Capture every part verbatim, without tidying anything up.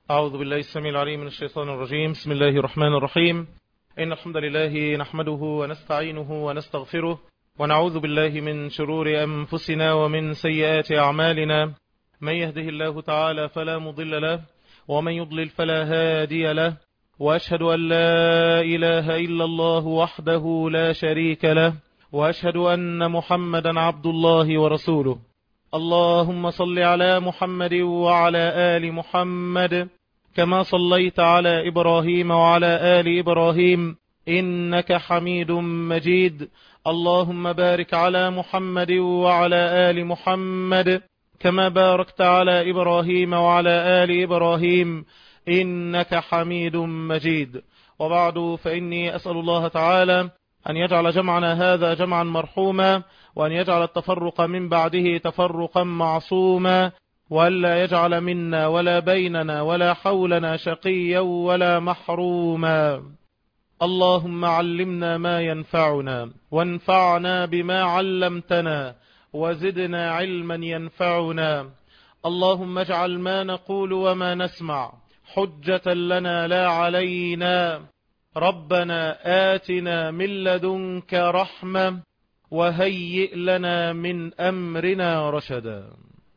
أعوذ بالله السميع العليم من الشيطان الرجيم. بسم الله الرحمن الرحيم. إن الحمد لله نحمده ونستعينه ونستغفره ونعوذ بالله من شرور أنفسنا ومن سيئات أعمالنا. من يهده الله تعالى فلا مضل له ومن يضلل فلا هادي له، وأشهد أن لا إله إلا الله وحده لا شريك له، وأشهد أن محمدا عبد الله ورسوله. اللهم صل على محمد وعلى آل محمد كما صليت على إبراهيم وعلى آل إبراهيم إنك حميد مجيد. اللهم بارك على محمد وعلى آل محمد كما باركت على إبراهيم وعلى آل إبراهيم إنك حميد مجيد. وبعد، فإني أسأل الله تعالى أن يجعل جمعنا هذا جمعا مرحوما، وأن يجعل التفرق من بعده تفرقا معصوما، وألا يجعل منا ولا بيننا ولا حولنا شقيا ولا محروما. اللهم علمنا ما ينفعنا وانفعنا بما علمتنا وزدنا علما ينفعنا. اللهم اجعل ما نقول وما نسمع حجة لنا لا علينا. ربنا آتنا من لدنك رحمة وهيئ لنا من أمرنا رشدا.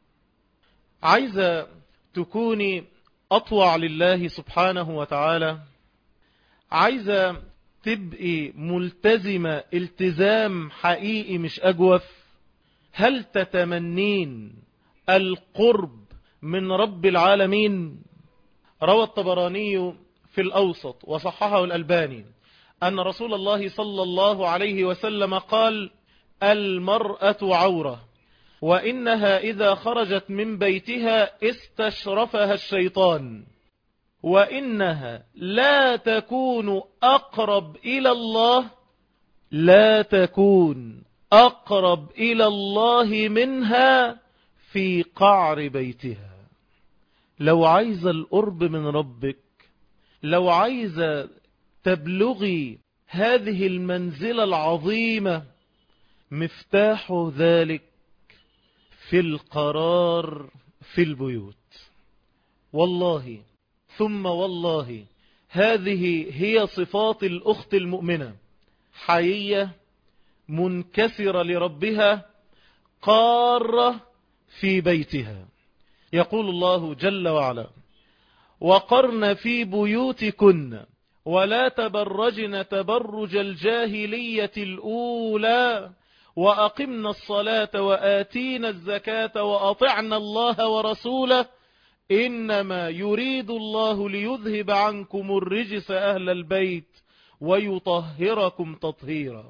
عايزة تكوني أطوع لله سبحانه وتعالى، عايزة تبقي ملتزمة التزام حقيقي مش أجوف. هل تتمنين القرب من رب العالمين؟ روى الطبراني في الأوسط وصححه الألباني أن رسول الله صلى الله عليه وسلم قال: المرأة عورة، وإنها إذا خرجت من بيتها استشرفها الشيطان، وإنها لا تكون أقرب إلى الله لا تكون أقرب إلى الله منها في قعر بيتها. لو عايز القرب من ربك، لو عايز تبلغي هذه المنزلة العظيمة، مفتاح ذلك في القرار في البيوت. والله ثم والله هذه هي صفات الأخت المؤمنة: حيية، منكسرة لربها، قارة في بيتها. يقول الله جل وعلا: وقرن في بيوتكن ولا تبرجن تبرج الجاهلية الأولى وأقمنا الصلاة وآتينا الزكاة وأطعنا الله ورسوله إنما يريد الله ليذهب عنكم الرجس أهل البيت ويطهركم تطهيرا.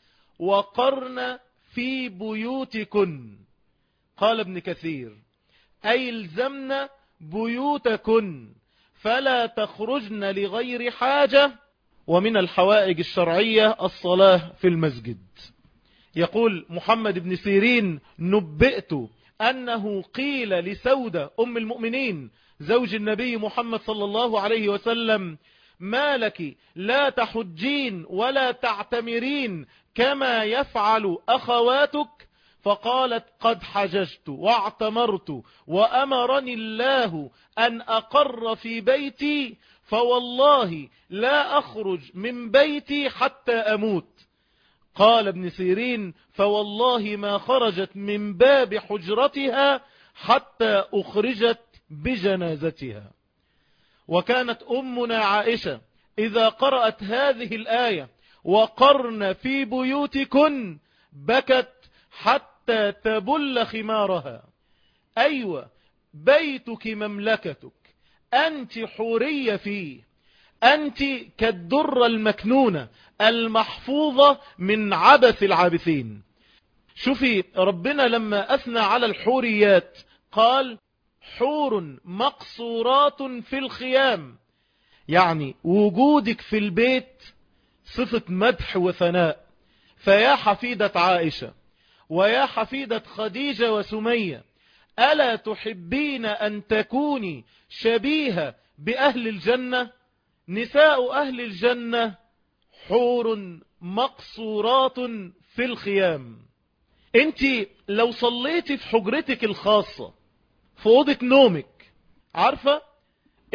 وقرن في بيوتكن، قال ابن كثير: أي الزمن بيوتكن فلا تخرجن لغير حاجة، ومن الحوائج الشرعية الصلاة في المسجد. يقول محمد بن سيرين: نبئت أنه قيل لسودة أم المؤمنين زوج النبي محمد صلى الله عليه وسلم: ما لك لا تحجين ولا تعتمرين كما يفعل أخواتك؟ فقالت: قد حججت واعتمرت وأمرني الله أن أقر في بيتي، فوالله لا أخرج من بيتي حتى أموت. قال ابن سيرين: فوالله ما خرجت من باب حجرتها حتى أخرجت بجنازتها. وكانت أمنا عائشة إذا قرأت هذه الآية: وقرن في بيوتكن، بكت حتى تبل خمارها. أيوة، بيتك مملكتك، أنت حورية فيه، أنت كالدرة المكنونة المحفوظة من عبث العابثين. شوفي ربنا لما أثنى على الحوريات قال: حور مقصورات في الخيام، يعني وجودك في البيت صفة مدح وثناء. فيا حفيدة عائشة ويا حفيدة خديجة وسمية، ألا تحبين أن تكوني شبيهة بأهل الجنة؟ نساء أهل الجنة حور مقصورات في الخيام. انت لو صليتي في حجرتك الخاصة في أوضة نومك، عارفة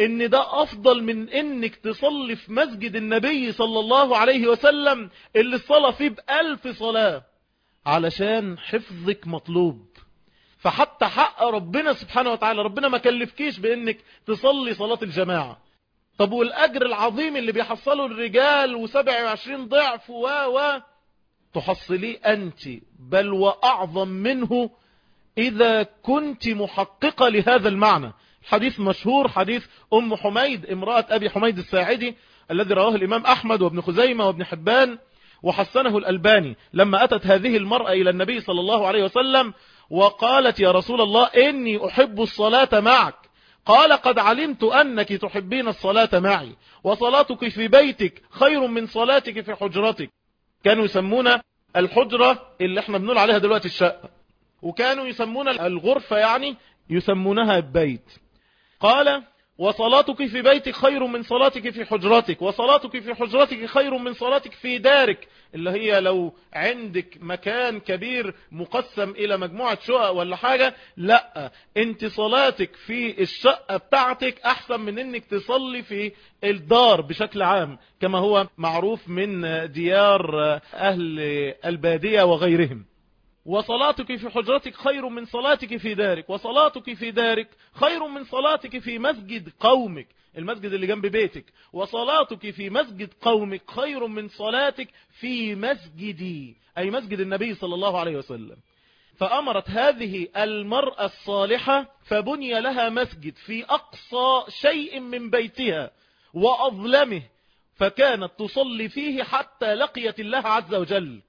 ان ده افضل من انك تصلي في مسجد النبي صلى الله عليه وسلم اللي الصلاة فيه بألف صلاة، علشان حفظك مطلوب. فحتى حق ربنا سبحانه وتعالى، ربنا ما كلفكيش بانك تصلي صلاة الجماعة. طب والأجر العظيم اللي بيحصله الرجال وسبع وعشرين ضعف و و تحصليه أنت، بل وأعظم منه إذا كنت محققة لهذا المعنى. حديث مشهور، حديث أم حميد امرأة أبي حميد الساعدي الذي رواه الإمام أحمد وابن خزيمة وابن حبان وحسنه الألباني، لما أتت هذه المرأة إلى النبي صلى الله عليه وسلم وقالت: يا رسول الله إني أحب الصلاة معك. قال: قد علمت أنك تحبين الصلاة معي، وصلاتك في بيتك خير من صلاتك في حجرتك. كانوا يسمون الحجرة اللي احنا بنقول عليها دلوقتي الشقة، وكانوا يسمون الغرفة يعني يسمونها البيت. قال: وصلاتك في بيتك خير من صلاتك في حجرتك، وصلاتك في حجرتك خير من صلاتك في دارك، اللي هي لو عندك مكان كبير مقسم إلى مجموعة شقق ولا حاجة، لا، انت صلاتك في الشقة بتاعتك أحسن من انك تصلي في الدار بشكل عام، كما هو معروف من ديار أهل البادية وغيرهم. وصلاتك في حجرتك خير من صلاتك في دارك، وصلاتك في دارك خير من صلاتك في مسجد قومك، المسجد اللي جنب بيتك، وصلاتك في مسجد قومك خير من صلاتك في مسجدي، أي مسجد النبي صلى الله عليه وسلم. فأمرت هذه المرأة الصالحة فبني لها مسجد في أقصى شيء من بيتها وأظلمه، فكانت تصلي فيه حتى لقيت الله عز وجل،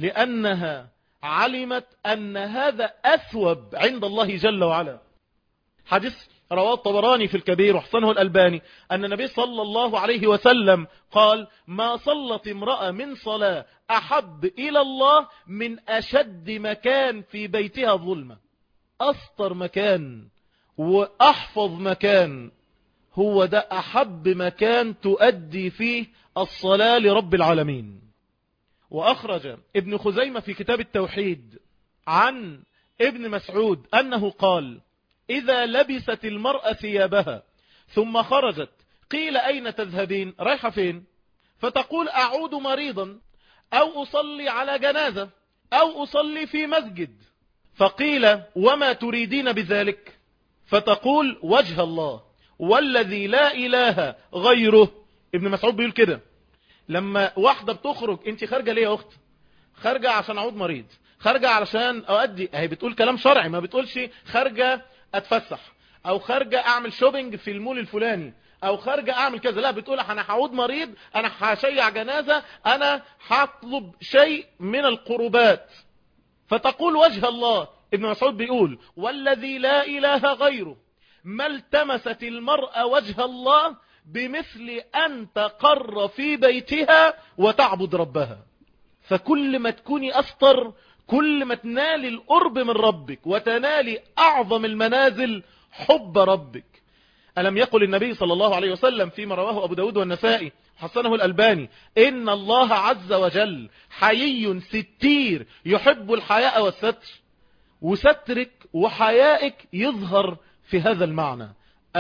لأنها علمت أن هذا أثوب عند الله جل وعلا. حديث رواه الطبراني في الكبير وحسنه الألباني أن النبي صلى الله عليه وسلم قال: ما صلت امرأة من صلاة أحب إلى الله من أشد مكان في بيتها ظلمة. أسطر مكان وأحفظ مكان هو ده أحب مكان تؤدي فيه الصلاة لرب العالمين. وأخرج ابن خزيمة في كتاب التوحيد عن ابن مسعود أنه قال: إذا لبست المرأة ثيابها ثم خرجت قيل: أين تذهبين؟ رايحة فين؟ فتقول: أعود مريضا، أو أصلي على جنازة، أو أصلي في مسجد. فقيل: وما تريدين بذلك؟ فتقول: وجه الله والذي لا إله غيره. ابن مسعود بيقول كده، لما واحدة بتخرج: انت خارجة ليه يا اخت؟ خارجة عشان اعود مريض، خارجة علشان اؤدي، هي بتقول كلام شرعي، ما بتقولش خارجة اتفسح، او خارجة اعمل شوبينج في المول الفلاني، او خارجة اعمل كذا، لا، بتقول انا هعود مريض، انا هشيع جنازة، انا هطلب شيء من القربات. فتقول: وجه الله. ابن مسعود بيقول: والذي لا اله غيره ما التمست المرأة وجه الله بمثل أن تقر في بيتها وتعبد ربها. فكل ما تكوني أسطر، كل ما تنالي القرب من ربك وتنالي أعظم المنازل حب ربك. ألم يقل النبي صلى الله عليه وسلم فيما رواه أبو داود والنسائي حسنه الألباني: إن الله عز وجل حيي ستير يحب الحياء والستر. وسترك وحيائك يظهر في هذا المعنى،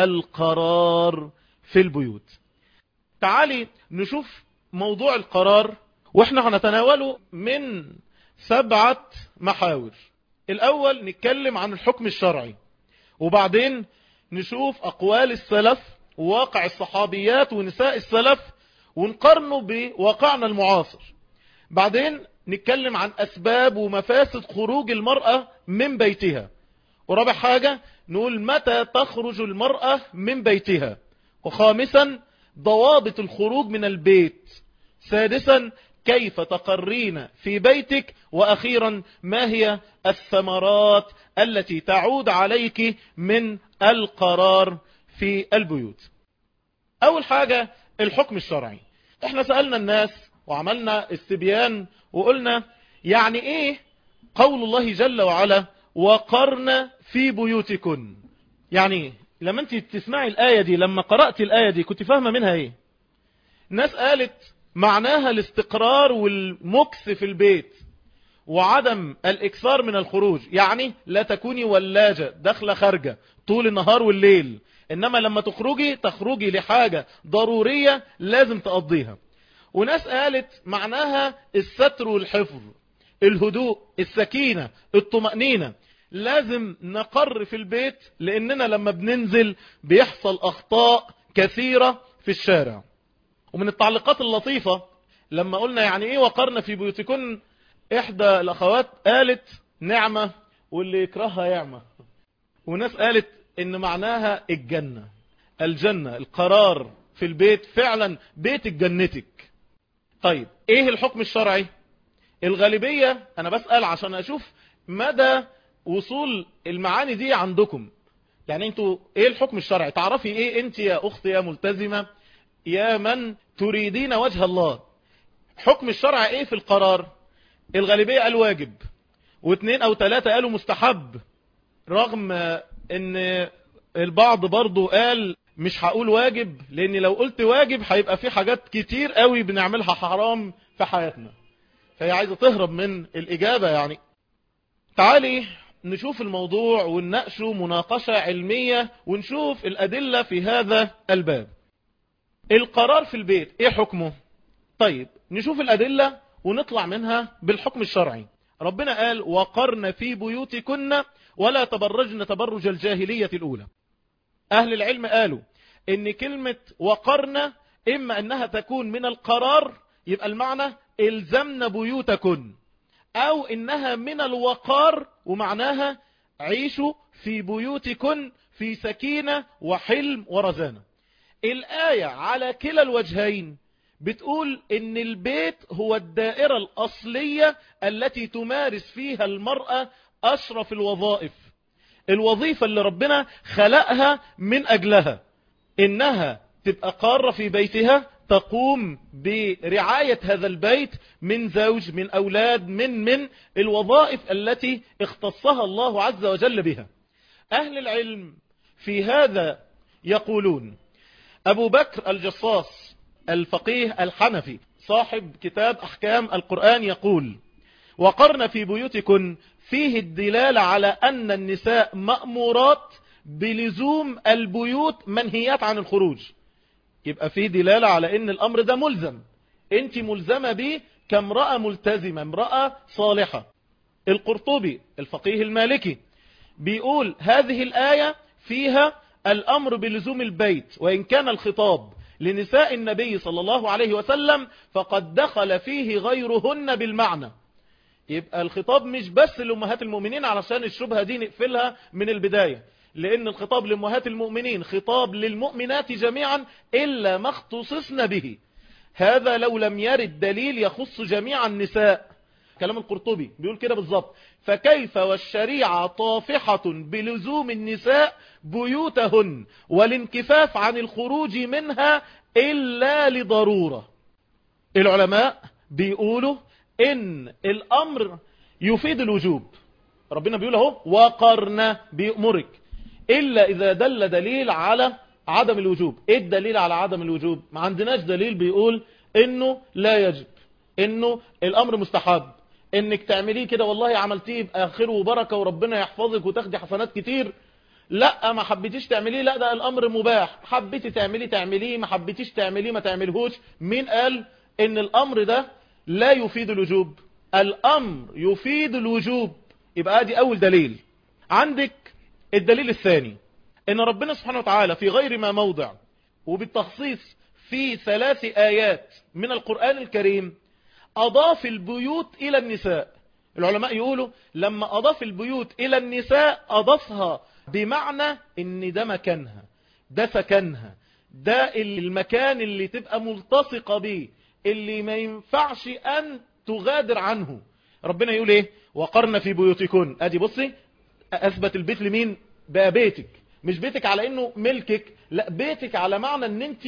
القرار في البيوت. تعالي نشوف موضوع القرار، واحنا هنتناوله من سبعة محاور. الأول نتكلم عن الحكم الشرعي، وبعدين نشوف أقوال السلف وواقع الصحابيات ونساء السلف ونقارنه بواقعنا المعاصر. بعدين نتكلم عن أسباب ومفاسد خروج المرأة من بيتها. ورابع حاجة نقول متى تخرج المرأة من بيتها. وخامسا ضوابط الخروج من البيت. سادسا كيف تقرين في بيتك. وأخيرا ما هي الثمرات التي تعود عليك من القرار في البيوت. أول حاجة الحكم الشرعي. احنا سألنا الناس وعملنا استبيان وقلنا يعني ايه قول الله جل وعلا وقرن في بيوتكن؟ يعني ايه؟ لما انت تسمعي الآية دي، لما قرأت الآية دي كنت فاهمة منها ايه؟ ناس قالت معناها الاستقرار والمكث في البيت وعدم الإكثار من الخروج، يعني لا تكوني ولاجة داخلة خارجة طول النهار والليل، إنما لما تخرجي تخرجي لحاجة ضرورية لازم تقضيها. وناس قالت معناها الستر والحفظ، الهدوء، السكينة، الطمأنينة. لازم نقر في البيت لأننا لما بننزل بيحصل أخطاء كثيرة في الشارع. ومن التعليقات اللطيفة لما قلنا يعني ايه وقرنا في بيوتكن، احدى الاخوات قالت نعمة واللي يكرهها يعمة. وناس قالت ان معناها الجنة، الجنة، القرار في البيت، فعلا بيتك جنتك. طيب ايه الحكم الشرعي؟ الغالبية انا بسأل عشان اشوف مدى وصول المعاني دي عندكم. يعني انتوا ايه الحكم الشرعي؟ تعرفي ايه انت يا اخت يا ملتزمة يا من تريدين وجه الله؟ حكم الشرع ايه في القرار؟ الغالبية قال واجب، واثنين او ثلاثة قالوا مستحب، رغم ان البعض برضو قال مش هقول واجب، لان لو قلت واجب هيبقى في حاجات كتير قوي بنعملها حرام في حياتنا، فهي عايزة تهرب من الاجابة. يعني تعالي نشوف الموضوع ونناقشه مناقشة علمية ونشوف الادلة في هذا الباب. القرار في البيت ايه حكمه؟ طيب نشوف الأدلة ونطلع منها بالحكم الشرعي. ربنا قال وقرن في بيوتكن ولا تبرجن تبرج الجاهلية الأولى. أهل العلم قالوا إن كلمة وقرن إما أنها تكون من القرار، يبقى المعنى الزمن بيوتكن، أو إنها من الوقار ومعناها عيشوا في بيوتكن في سكينة وحلم ورزانة. الآية على كلا الوجهين بتقول ان البيت هو الدائرة الأصلية التي تمارس فيها المرأة أشرف الوظائف، الوظيفة اللي ربنا خلقها من أجلها، إنها تبقى قارة في بيتها تقوم برعاية هذا البيت من زوج، من أولاد، من من الوظائف التي اختصها الله عز وجل بها. أهل العلم في هذا يقولون أبو بكر الجصاص الفقيه الحنفي صاحب كتاب أحكام القرآن يقول وقرن في بيوتكن فيه الدلالة على أن النساء مأمورات بلزوم البيوت منهيات عن الخروج. يبقى فيه دلالة على أن الأمر ده ملزم، أنت ملزمة به كامرأة ملتزمة، امرأة صالحة. القرطبي الفقيه المالكي بيقول هذه الآية فيها الأمر بلزوم البيت، وإن كان الخطاب لنساء النبي صلى الله عليه وسلم فقد دخل فيه غيرهن بالمعنى. يبقى الخطاب مش بس لأمهات المؤمنين، علشان الشبهة دي نقفلها من البداية، لأن الخطاب لأمهات المؤمنين خطاب للمؤمنات جميعا إلا ما اختصصن به. هذا لو لم يرد دليل يخص جميع النساء. كلام القرطبي بيقول كده بالظبط. فكيف والشريعة طافحة بلزوم النساء بيوتهن والانكفاف عن الخروج منها إلا لضرورة. العلماء بيقولوا إن الأمر يفيد الوجوب. ربنا بيقول اهو وقرنا بيأمرك، إلا إذا دل دليل على عدم الوجوب. إيه الدليل على عدم الوجوب؟ ما عندناش دليل بيقول إنه لا يجب، إنه الأمر مستحب، إنك تعمليه كده والله عملتيه يبقى خير وبركة وربنا يحفظك وتاخدي حسنات كتير. لا ما حبيتيش تعمليه، لا ده الأمر مباح، حبيتي تعمليه تعمليه، ما حبيتيش تعمليه ما تعملهوش. مين قال إن الأمر ده لا يفيد الوجوب؟ الأمر يفيد الوجوب. يبقى دي أول دليل. عندك الدليل الثاني إن ربنا سبحانه وتعالى في غير ما موضع وبالتخصيص في ثلاث آيات من القرآن الكريم أضاف البيوت إلى النساء. العلماء يقولوا لما أضاف البيوت إلى النساء أضافها بمعنى إن ده مكانها، ده سكنها، ده المكان اللي تبقى ملتصقة به، اللي ما ينفعش أن تغادر عنه. ربنا يقول إيه؟ وقرن في بيوتكن. أدي بصي أثبت البيت لمين؟ بقى بيتك، مش بيتك على إنه ملكك، لا بيتك على معنى إن أنت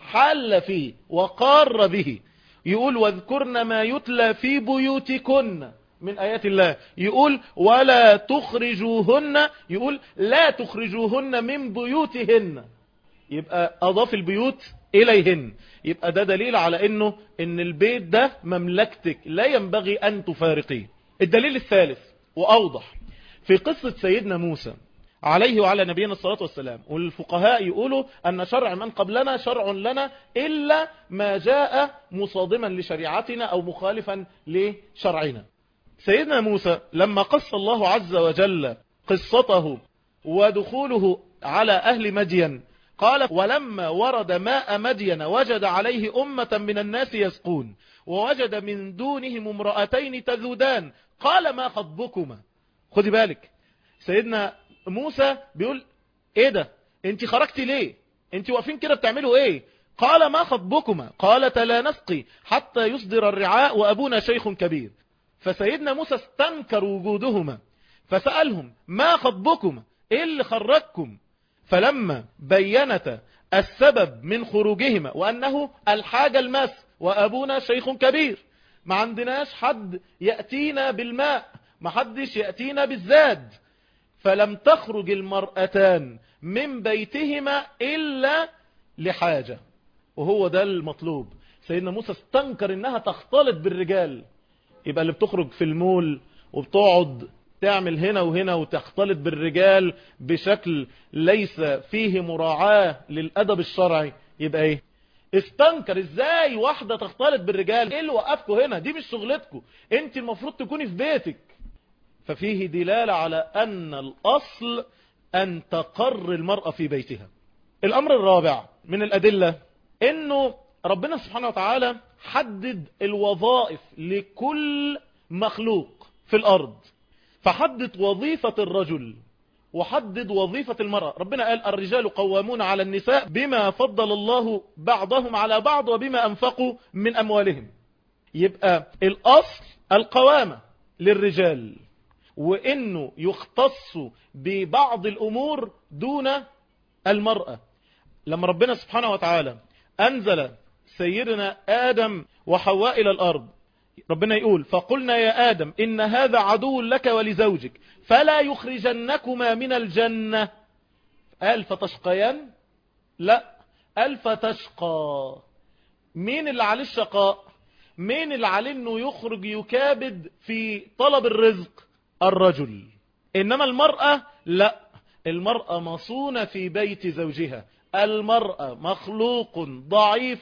حل فيه وقار به. يقول واذكرن ما يتلى في بيوتكن من آيات الله. يقول ولا تخرجوهن، يقول لا تخرجوهن من بيوتهن. يبقى أضاف البيوت إليهن. يبقى ده دليل على إنه إن البيت ده مملكتك لا ينبغي أن تفارقيه. الدليل الثالث وأوضح في قصة سيدنا موسى عليه وعلى نبينا الصلاة والسلام. والفقهاء يقولوا أن شرع من قبلنا شرع لنا إلا ما جاء مصادما لشريعتنا أو مخالفا لشرعنا. سيدنا موسى لما قص الله عز وجل قصته ودخوله على أهل مدين قال ولما ورد ماء مدين وجد عليه أمة من الناس يسقون ووجد من دونهم امرأتين تذودان قال ما خطبكما. خدي بالك سيدنا موسى بيقول ايه ده انت خرجتي ليه انت واقفين كده بتعملوا ايه؟ قال ما خطبكما قالت لا نسقي حتى يصدر الرعاء وأبونا شيخ كبير. فسيدنا موسى استنكر وجودهما فسألهم ما خطبكما ايه اللي خرجكم؟ فلما بينت السبب من خروجهما وأنه الحاجة الماس وأبونا شيخ كبير، ما عندناش حد يأتينا بالماء، ما حدش يأتينا بالزاد، فلم تخرج المرأتان من بيتهما إلا لحاجة، وهو ده المطلوب. سيدنا موسى استنكر انها تختلط بالرجال، يبقى اللي بتخرج في المول وبتقعد تعمل هنا وهنا وتختلط بالرجال بشكل ليس فيه مراعاة للأدب الشرعي يبقى ايه؟ استنكر ازاي واحدة تختلط بالرجال؟ ايه اللي وقفكوا هنا؟ دي مش شغلتكوا، انت المفروض تكوني في بيتك. ففيه دلالة على أن الأصل أن تقر المرأة في بيتها. الأمر الرابع من الأدلة أنه ربنا سبحانه وتعالى حدد الوظائف لكل مخلوق في الأرض، فحدد وظيفة الرجل وحدد وظيفة المرأة. ربنا قال الرجال قوامون على النساء بما فضل الله بعضهم على بعض وبما أنفقوا من أموالهم. يبقى الأصل القوامة للرجال، وإنه يختص ببعض الأمور دون المرأة. لما ربنا سبحانه وتعالى أنزل سيدنا آدم وحواء إلى الأرض، ربنا يقول فقلنا يا آدم إن هذا عدو لك ولزوجك فلا يخرجنكما من الجنة. قال فتشقيان؟ لا، قال فتشقى. مين اللي عليه الشقاء؟ مين اللي عليه انه يخرج يكابد في طلب الرزق؟ الرجل. انما المرأة لا، المرأة مصونة في بيت زوجها. المرأة مخلوق ضعيف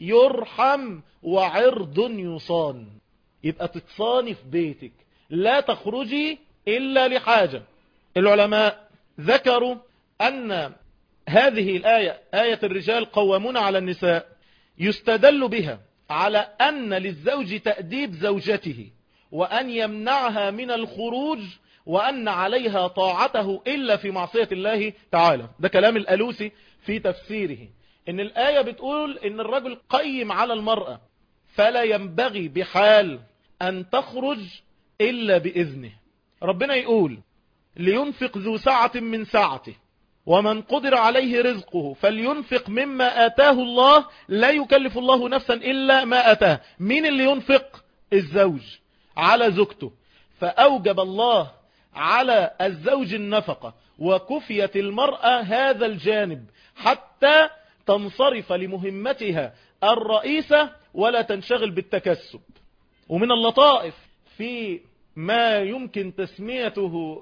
يرحم وعرض يصان، يبقى تتصاني في بيتك، لا تخرجي إلا لحاجة. العلماء ذكروا أن هذه الآية، آية الرجال قوامون على النساء، يستدل بها على أن للزوج تأديب زوجته وأن يمنعها من الخروج، وأن عليها طاعته إلا في معصية الله تعالى. ده كلام الألوسي في تفسيره، إن الآية بتقول إن الرجل قيم على المرأة، فلا ينبغي بحال أن تخرج إلا بإذنه. ربنا يقول لينفق ذو سعة من سعته ومن قدر عليه رزقه فلينفق مما آتاه الله لا يكلف الله نفسا إلا ما آتاه. مين اللي ينفق؟ الزوج على زوجته، فأوجب الله على الزوج النفقة وكفيت المرأة هذا الجانب حتى تنصرف لمهمتها الرئيسة ولا تنشغل بالتكسب. ومن اللطائف في ما يمكن تسميته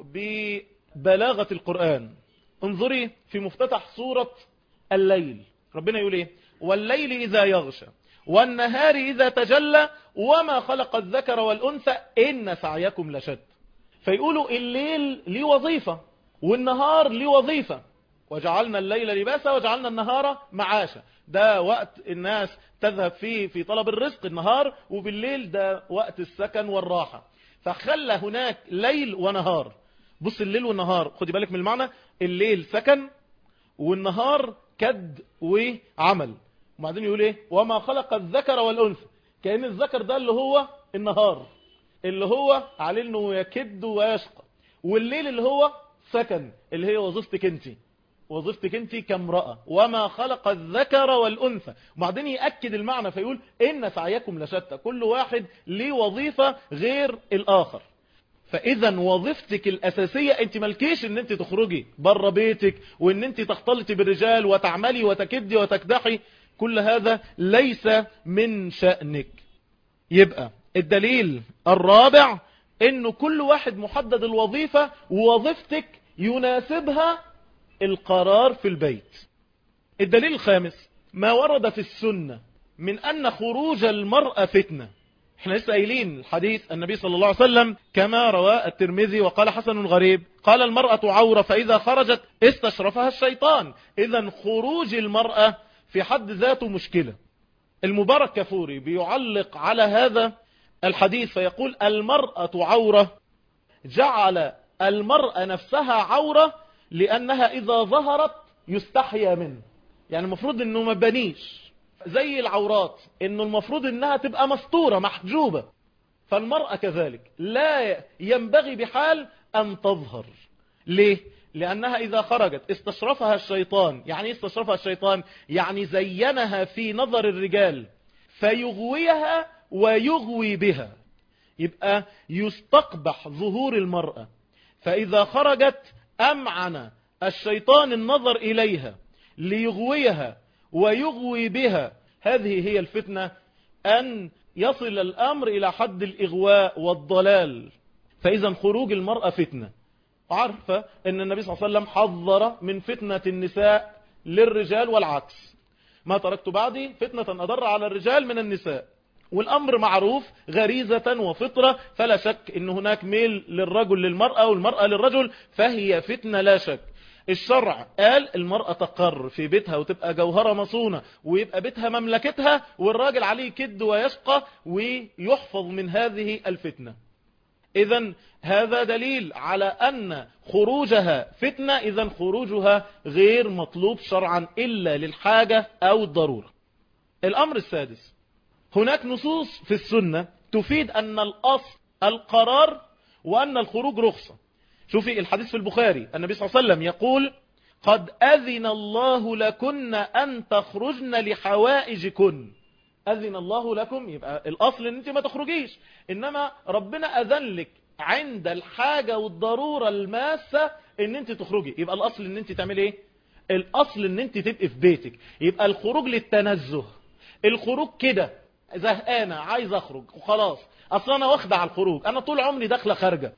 ببلاغة القرآن، انظري في مفتتح سورة الليل، ربنا يقول ايه؟ والليل إذا يغشى والنهار إذا تجلى وما خلق الذكر والأنثى إن سعيكم لشتى. فيقولوا الليل ليه وظيفة والنهار ليه وظيفة، وجعلنا الليل لباسا وجعلنا النهار معاشا. ده وقت الناس تذهب فيه في طلب الرزق النهار، وبالليل ده وقت السكن والراحة، فخلى هناك ليل ونهار. بص الليل والنهار، خدي بالك من المعنى، الليل سكن والنهار كد وعمل. وبعدين يقول ايه؟ وما خلق الذكر والأنثى، كأن الذكر ده اللي هو النهار اللي هو عليه انه يكد ويشقى، والليل اللي هو سكن اللي هي وظيفتك انت، وظيفتك انت كامرأة. وما خلق الذكر والأنثى، وبعدين يأكد المعنى فيقول إن سعيكم لشتى، كل واحد ليه وظيفة غير الآخر. فإذا وظيفتك الأساسية انت ملكيش ان انت تخرجي بره بيتك وان انت تختلطي بالرجال وتعملي وتكدي وتكدحي، كل هذا ليس من شأنك. يبقى الدليل الرابع انه كل واحد محدد الوظيفة، ووظيفتك يناسبها القرار في البيت. الدليل الخامس ما ورد في السنة من أن خروج المرأة فتنة. احنا لسه قايلين الحديث النبي صلى الله عليه وسلم كما رواه الترمذي وقال حسن غريب، قال المرأة عورة فإذا خرجت استشرفها الشيطان. إذا خروج المرأة في حد ذاته مشكلة. المبارك كفوري بيعلق على هذا الحديث فيقول المرأة عورة، جعل المرأة نفسها عورة لأنها إذا ظهرت يستحيا منه. يعني المفروض أنه ما بنيش زي العورات، أنه المفروض أنها تبقى مستورة محجوبة، فالمرأة كذلك لا ينبغي بحال أن تظهر. ليه؟ لأنها إذا خرجت استشرفها الشيطان. يعني استشرفها الشيطان يعني زينها في نظر الرجال فيغويها ويغوي بها، يبقى يستقبح ظهور المرأة. فإذا خرجت أمعن الشيطان النظر إليها ليغويها ويغوي بها. هذه هي الفتنة، أن يصل الأمر إلى حد الإغواء والضلال. فإذا خروج المرأة فتنة. عارفة أن النبي صلى الله عليه وسلم حذر من فتنة النساء للرجال والعكس، ما تركت بعدي فتنة أضر على الرجال من النساء. والأمر معروف غريزة وفطرة، فلا شك أن هناك ميل للرجل للمرأة والمرأة للرجل، فهي فتنة لا شك. الشرع قال المرأة تقر في بيتها وتبقى جوهرة مصونة ويبقى بيتها مملكتها، والراجل عليه كد ويشقى ويحفظ من هذه الفتنة. إذن هذا دليل على أن خروجها فتنة. إذن خروجها غير مطلوب شرعا إلا للحاجة أو الضرورة. الأمر السادس، هناك نصوص في السنة تفيد أن الأصل القرار وأن الخروج رخصة. شوفي الحديث في البخاري، النبي صلى الله عليه وسلم يقول قد أذن الله لكن أن تخرجن لحوائجكن. أذن الله لكم، يبقى الأصل أن أنت ما تخرجيش، إنما ربنا أذن لك عند الحاجة والضرورة الماسة أن أنت تخرجي. يبقى الأصل أن أنت تعمل إيه؟ الأصل أن أنت تبقي في بيتك. يبقى الخروج للتنزه، الخروج كده زهقانة عايز أخرج وخلاص، أصلا أنا واخدة على الخروج، أنا طول عمري داخلة خارجة،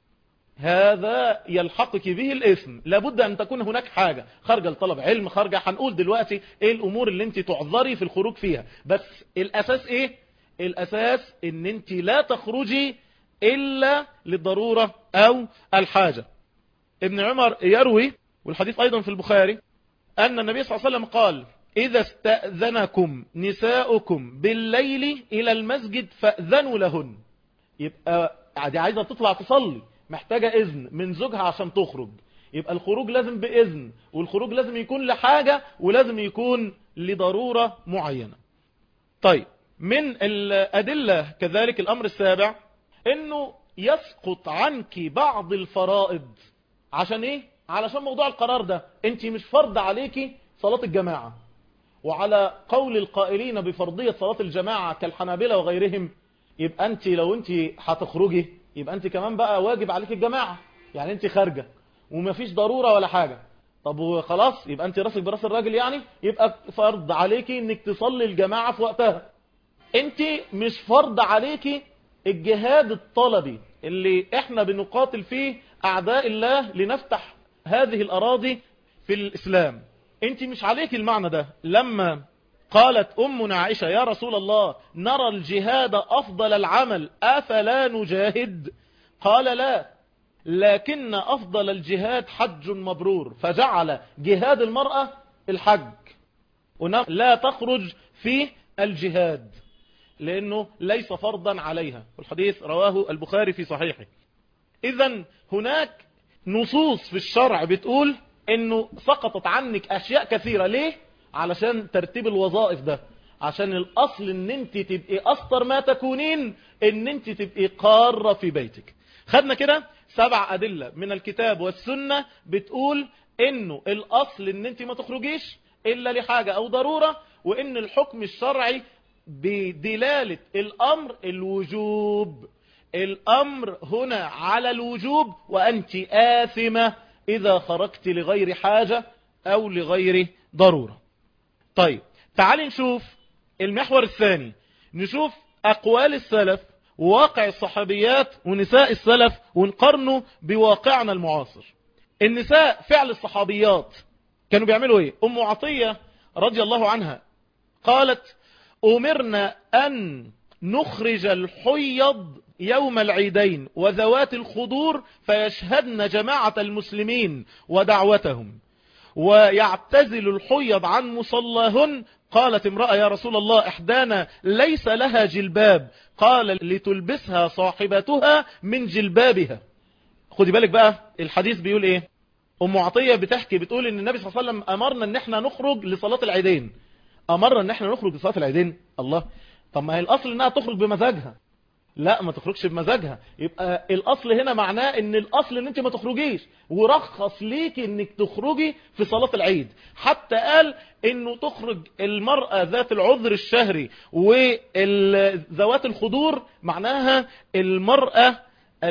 هذا يلحقك به الإثم. لابد أن تكون هناك حاجة، خارجة لطلب علم، خارجة هنقول دلوقتي إيه الأمور اللي أنت تعذري في الخروج فيها، بس الأساس إيه؟ الأساس أن أنت لا تخرجي إلا للضرورة أو الحاجة. ابن عمر يروي، والحديث أيضا في البخاري، أن النبي صلى الله عليه وسلم قال إذا استأذنكم نساؤكم بالليل إلى المسجد فأذنوا لهن. يبقى دي عايزة تطلع تصلي، محتاجة إذن من زوجها عشان تخرج، يبقى الخروج لازم بإذن، والخروج لازم يكون لحاجة ولازم يكون لضرورة معينة. طيب، من الأدلة كذلك الأمر السابع، إنه يسقط عنك بعض الفرائض. عشان إيه؟ علشان موضوع القرار ده، أنت مش فرض عليكي صلاة الجماعة، وعلى قول القائلين بفرضية صلاة الجماعة كالحنابلة وغيرهم، يبقى أنت لو أنت هتخرجي يبقى أنت كمان بقى واجب عليك الجماعة. يعني أنت خارجة ومفيش ضرورة ولا حاجة، طب وخلاص يبقى أنت راسك براس الراجل، يعني يبقى فرض عليكي أنك تصلي الجماعة في وقتها. أنت مش فرض عليكي الجهاد الطلبي اللي احنا بنقاتل فيه أعداء الله لنفتح هذه الأراضي في الإسلام، أنت مش عليك المعنى ده. لما قالت أمنا عائشة يا رسول الله نرى الجهاد أفضل العمل أفلا نجاهد؟ قال لا، لكن أفضل الجهاد حج مبرور، فجعل جهاد المرأة الحج، لا تخرج في الجهاد لأنه ليس فرضا عليها، والحديث رواه البخاري في صحيحه. إذن هناك نصوص في الشرع بتقول انه سقطت عنك اشياء كثيرة. ليه؟ علشان ترتيب الوظائف ده، عشان الاصل ان انت تبقي اصطر ما تكونين، ان انت تبقي قارة في بيتك. خدنا كده سبع ادلة من الكتاب والسنة بتقول انه الاصل ان انت ما تخرجيش الا لحاجة او ضرورة، وان الحكم الشرعي بدلالة الامر الوجوب. الامر هنا على الوجوب، وانت آثمة إذا خرجت لغير حاجة أو لغير ضرورة. طيب، تعالي نشوف المحور الثاني، نشوف أقوال السلف وواقع الصحابيات ونساء السلف ونقارنه بواقعنا المعاصر. النساء فعل الصحابيات كانوا بيعملوا ايه؟ ام عطية رضي الله عنها قالت أمرنا أن نخرج الحيض يوم العيدين وذوات الخدور فيشهدن جماعة المسلمين ودعوتهم ويعتزل الحيض عن مصلاهن. قالت امرأة يا رسول الله إحدانا ليس لها جلباب، قال لتلبسها صاحبتها من جلبابها. خدي بالك بقى الحديث بيقول ايه. ام عطية بتحكي بتقول ان النبي صلى الله عليه وسلم امرنا ان احنا نخرج لصلاة العيدين، امرنا ان احنا نخرج لصلاة العيدين. الله، طب ما هي الاصل انها تخرج بمزاجها. لا، ما تخرجش بمزاجها. يبقى الاصل هنا معناه ان الاصل ان انت ما تخرجيش، ورخص ليك انك تخرجي في صلاة العيد. حتى قال انه تخرج المرأة ذات العذر الشهري وذوات الخدور، معناها المرأة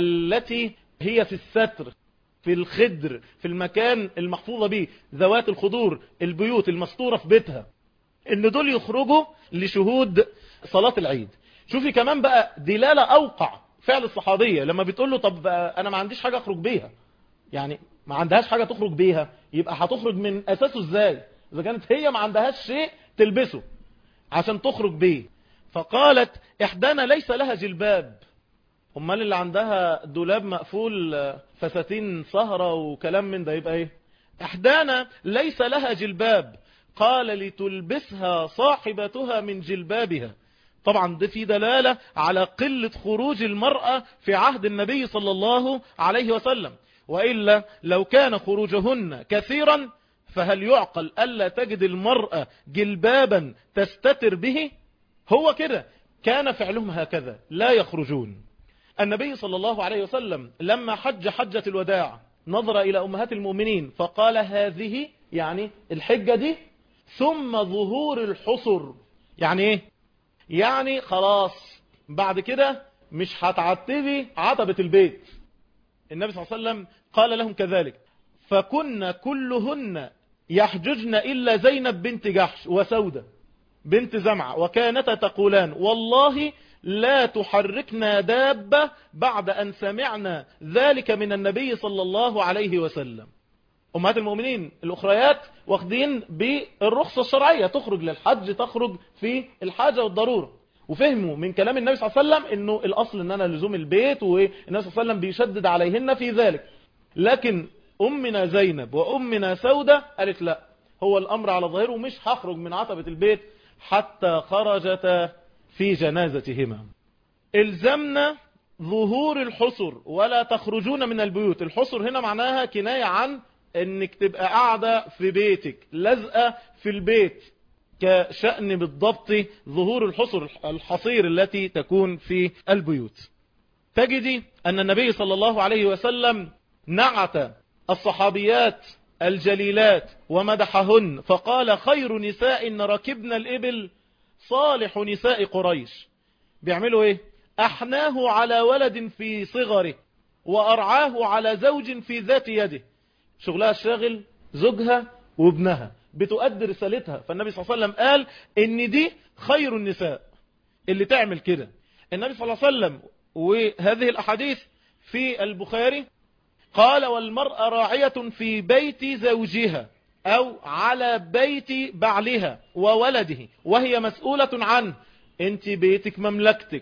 التي هي في الستر، في الخدر، في المكان المحفوظة به، ذوات الخدور البيوت المستورة في بيتها، ان دول يخرجوا لشهود صلاة العيد. شوفي كمان بقى دلالة اوقع فعل الصحابية لما بتقول له طب انا ما عنديش حاجة اخرج بيها، يعني ما عندهاش حاجة تخرج بيها، يبقى هتخرج من اساسه ازاي اذا كانت هي ما عندهاش شيء تلبسه عشان تخرج بيه؟ فقالت احدانا ليس لها جلباب. امال اللي عندها دولاب مقفول فساتين سهرة وكلام من ده يبقى ايه؟ احدانا ليس لها جلباب، قال لتلبسها صاحبتها من جلبابها. طبعا ده في دلالة على قلة خروج المرأة في عهد النبي صلى الله عليه وسلم، وإلا لو كان خروجهن كثيرا فهل يعقل ألا تجد المرأة جلبابا تستتر به؟ هو كده كان فعلهم هكذا، لا يخرجون. النبي صلى الله عليه وسلم لما حج حجة الوداع نظر إلى أمهات المؤمنين فقال هذه، يعني الحجة دي، ثم ظهور الحصر. يعني ايه؟ يعني خلاص بعد كده مش هتعتبي عتبة البيت. النبي صلى الله عليه وسلم قال لهم كذلك، فكن كلهن يحججن إلا زينب بنت جحش وسودة بنت زمعة، وكانتا تقولان والله لا تحركنا دابة بعد أن سمعنا ذلك من النبي صلى الله عليه وسلم. أمهات المؤمنين الأخريات واخدين بالرخصة الشرعية، تخرج للحج، تخرج في الحاجة والضرورة، وفهموا من كلام النبي صلى الله عليه وسلم انه الاصل اننا لزوم البيت، والنبي صلى الله عليه وسلم بيشدد عليهن في ذلك. لكن امنا زينب وامنا سودة قالت لا، هو الامر على ظاهره، ومش هخرج من عتبة البيت حتى خرجتا في جنازتهما. الزمنا ظهور الحصر ولا تخرجون من البيوت. الحصر هنا معناها كناية عن انك تبقى قاعدة في بيتك، لازقة في البيت، كشأن بالضبط ظهور الحصر الحصير التي تكون في البيوت. تجدي أن النبي صلى الله عليه وسلم نعت الصحابيات الجليلات ومدحهن فقال خير نساء ركبن الإبل صالح نساء قريش. بيعملوا ايه؟ أحناه على ولد في صغره وأرعاه على زوج في ذات يده. شغلها الشاغل زوجها وابنها، بتؤدي رسالتها. فالنبي صلى الله عليه وسلم قال ان دي خير النساء اللي تعمل كده. النبي صلى الله عليه وسلم وهذه الأحاديث في البخاري قال والمرأة راعية في بيت زوجها أو على بيت بعلها وولده وهي مسؤولة عنه. انت بيتك مملكتك.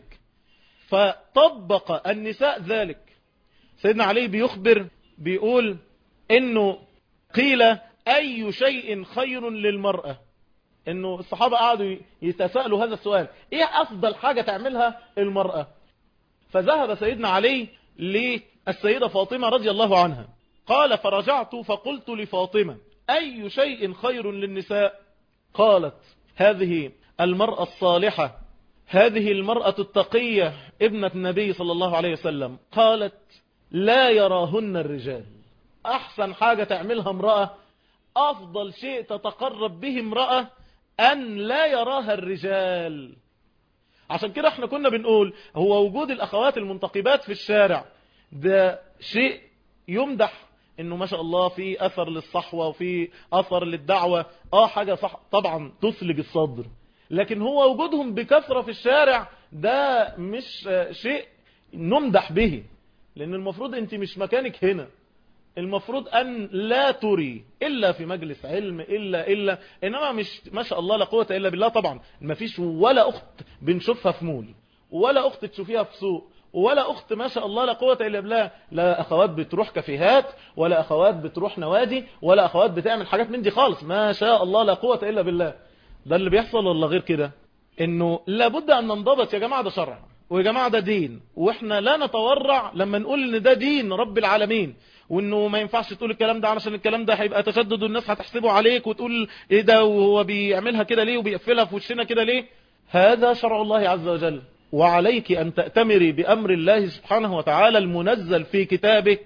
فطبق النساء ذلك. سيدنا علي بيخبر بيقول انه قيل اي شيء خير للمرأة. انه الصحابة قعدوا يتساءلوا هذا السؤال، ايه افضل حاجة تعملها المرأة؟ فذهب سيدنا علي للسيدة فاطمة رضي الله عنها قال فرجعت فقلت لفاطمة اي شيء خير للنساء؟ قالت هذه المرأة الصالحة، هذه المرأة التقية ابنة النبي صلى الله عليه وسلم. قالت لا يراهن الرجال. احسن حاجة تعملها امرأة، افضل شيء تتقرب به امرأة ان لا يراها الرجال. عشان كده احنا كنا بنقول هو وجود الاخوات المنتقبات في الشارع ده شيء يمدح، انه ما شاء الله في اثر للصحوة وفي اثر للدعوة، اه حاجة صح طبعا تثلج الصدر، لكن هو وجودهم بكثرة في الشارع ده مش شيء نمدح به، لان المفروض انت مش مكانك هنا. المفروض أن لا تري إلا في مجلس علم إلا إلا إنما مش ما شاء الله لا قوة إلا بالله. طبعا ما فيش ولا أخت بنشوفها في مول، ولا أخت تشوفيها في سوق، ولا أخت ما شاء الله لا قوة إلا بالله، لا أخوات بتروح كافيهات، ولا أخوات بتروح نوادي، ولا أخوات بتعمل حاجات من دي خالص، ما شاء الله لا قوة إلا بالله. ده اللي بيحصل ولا غير كده؟ إنه لابد أن ننضبط يا جماعة، ده شرع ويا جماعة ده دين، وإحنا لا نتورع لما نقول إن ده دين رب العالمين، وإنه ما ينفعش تقول الكلام ده علشان الكلام ده هيبقى تشدد والناس هتحسبه عليك وتقول إيه ده وهو بيعملها كده ليه وبيقفلها في وشنا كده ليه. هذا شرع الله عز وجل، وعليك أن تأتمري بأمر الله سبحانه وتعالى المنزل في كتابه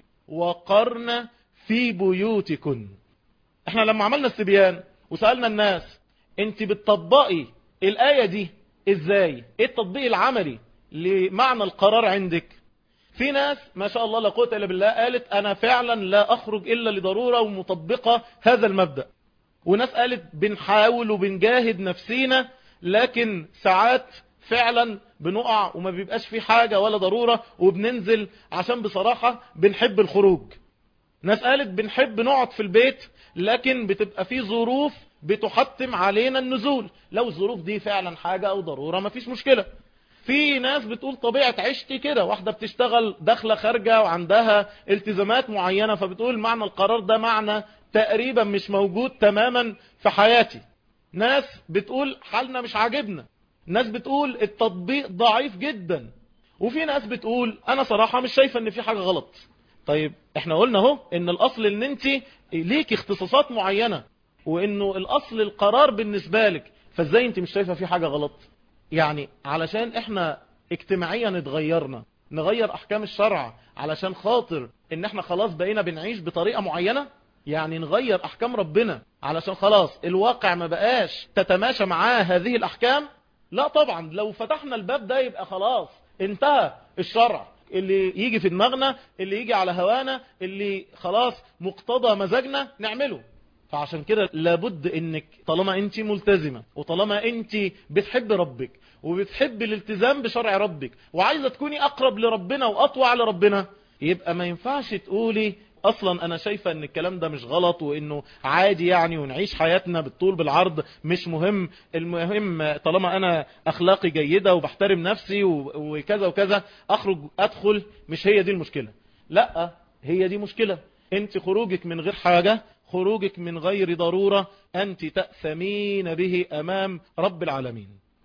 وقرن في بيوتكن. احنا لما عملنا السبيان وسألنا الناس انت بتطبقي الآية دي ازاي، ايه التطبيق العملي لمعنى القرار عندك؟ في ناس ما شاء الله لا قوة الا بالله قالت انا فعلا لا اخرج الا لضرورة ومطبقة هذا المبدأ، وناس قالت بنحاول وبنجاهد نفسينا لكن ساعات فعلا بنقع وما بيبقاش في حاجة ولا ضرورة وبننزل عشان بصراحة بنحب الخروج. ناس قالت بنحب نقعد في البيت لكن بتبقى في ظروف بتحتم علينا النزول، لو الظروف دي فعلا حاجة او ضرورة ما فيش مشكلة. في ناس بتقول طبيعة عشتي كده، واحدة بتشتغل داخلة خارجة وعندها التزامات معينة، فبتقول معنى القرار ده معنى تقريبا مش موجود تماما في حياتي. ناس بتقول حالنا مش عاجبنا، ناس بتقول التطبيق ضعيف جدا، وفي ناس بتقول انا صراحة مش شايفة ان في حاجة غلط. طيب احنا قلنا اهو ان الاصل ان انت ليك اختصاصات معينة، وانه الاصل القرار بالنسبة لك، فازاي انت مش شايفة في حاجة غلط؟ يعني علشان احنا اجتماعيا اتغيرنا نغير احكام الشرع علشان خاطر ان احنا خلاص بقينا بنعيش بطريقة معينة؟ يعني نغير احكام ربنا علشان خلاص الواقع ما بقاش تتماشى معاه هذه الاحكام؟ لا طبعا، لو فتحنا الباب ده يبقى خلاص انتهى الشرع. اللي يجي في دماغنا، اللي يجي على هوانا، اللي خلاص مقتضى مزاجنا نعمله. فعشان كده لابد انك طالما انت ملتزمة، وطالما انت بتحب ربك وبتحب الالتزام بشرع ربك وعايزة تكوني اقرب لربنا واطوع لربنا، يبقى ما ينفعش تقولي اصلا انا شايفة ان الكلام ده مش غلط وانه عادي يعني ونعيش حياتنا بالطول بالعرض مش مهم، المهم طالما انا اخلاقي جيدة وبحترم نفسي وكذا وكذا اخرج ادخل. مش هي دي المشكلة، لا هي دي مشكلة. انت خروجك من غير حاجة، خروجك من غير ضرورة، أنت تأثمين به أمام رب العالمين.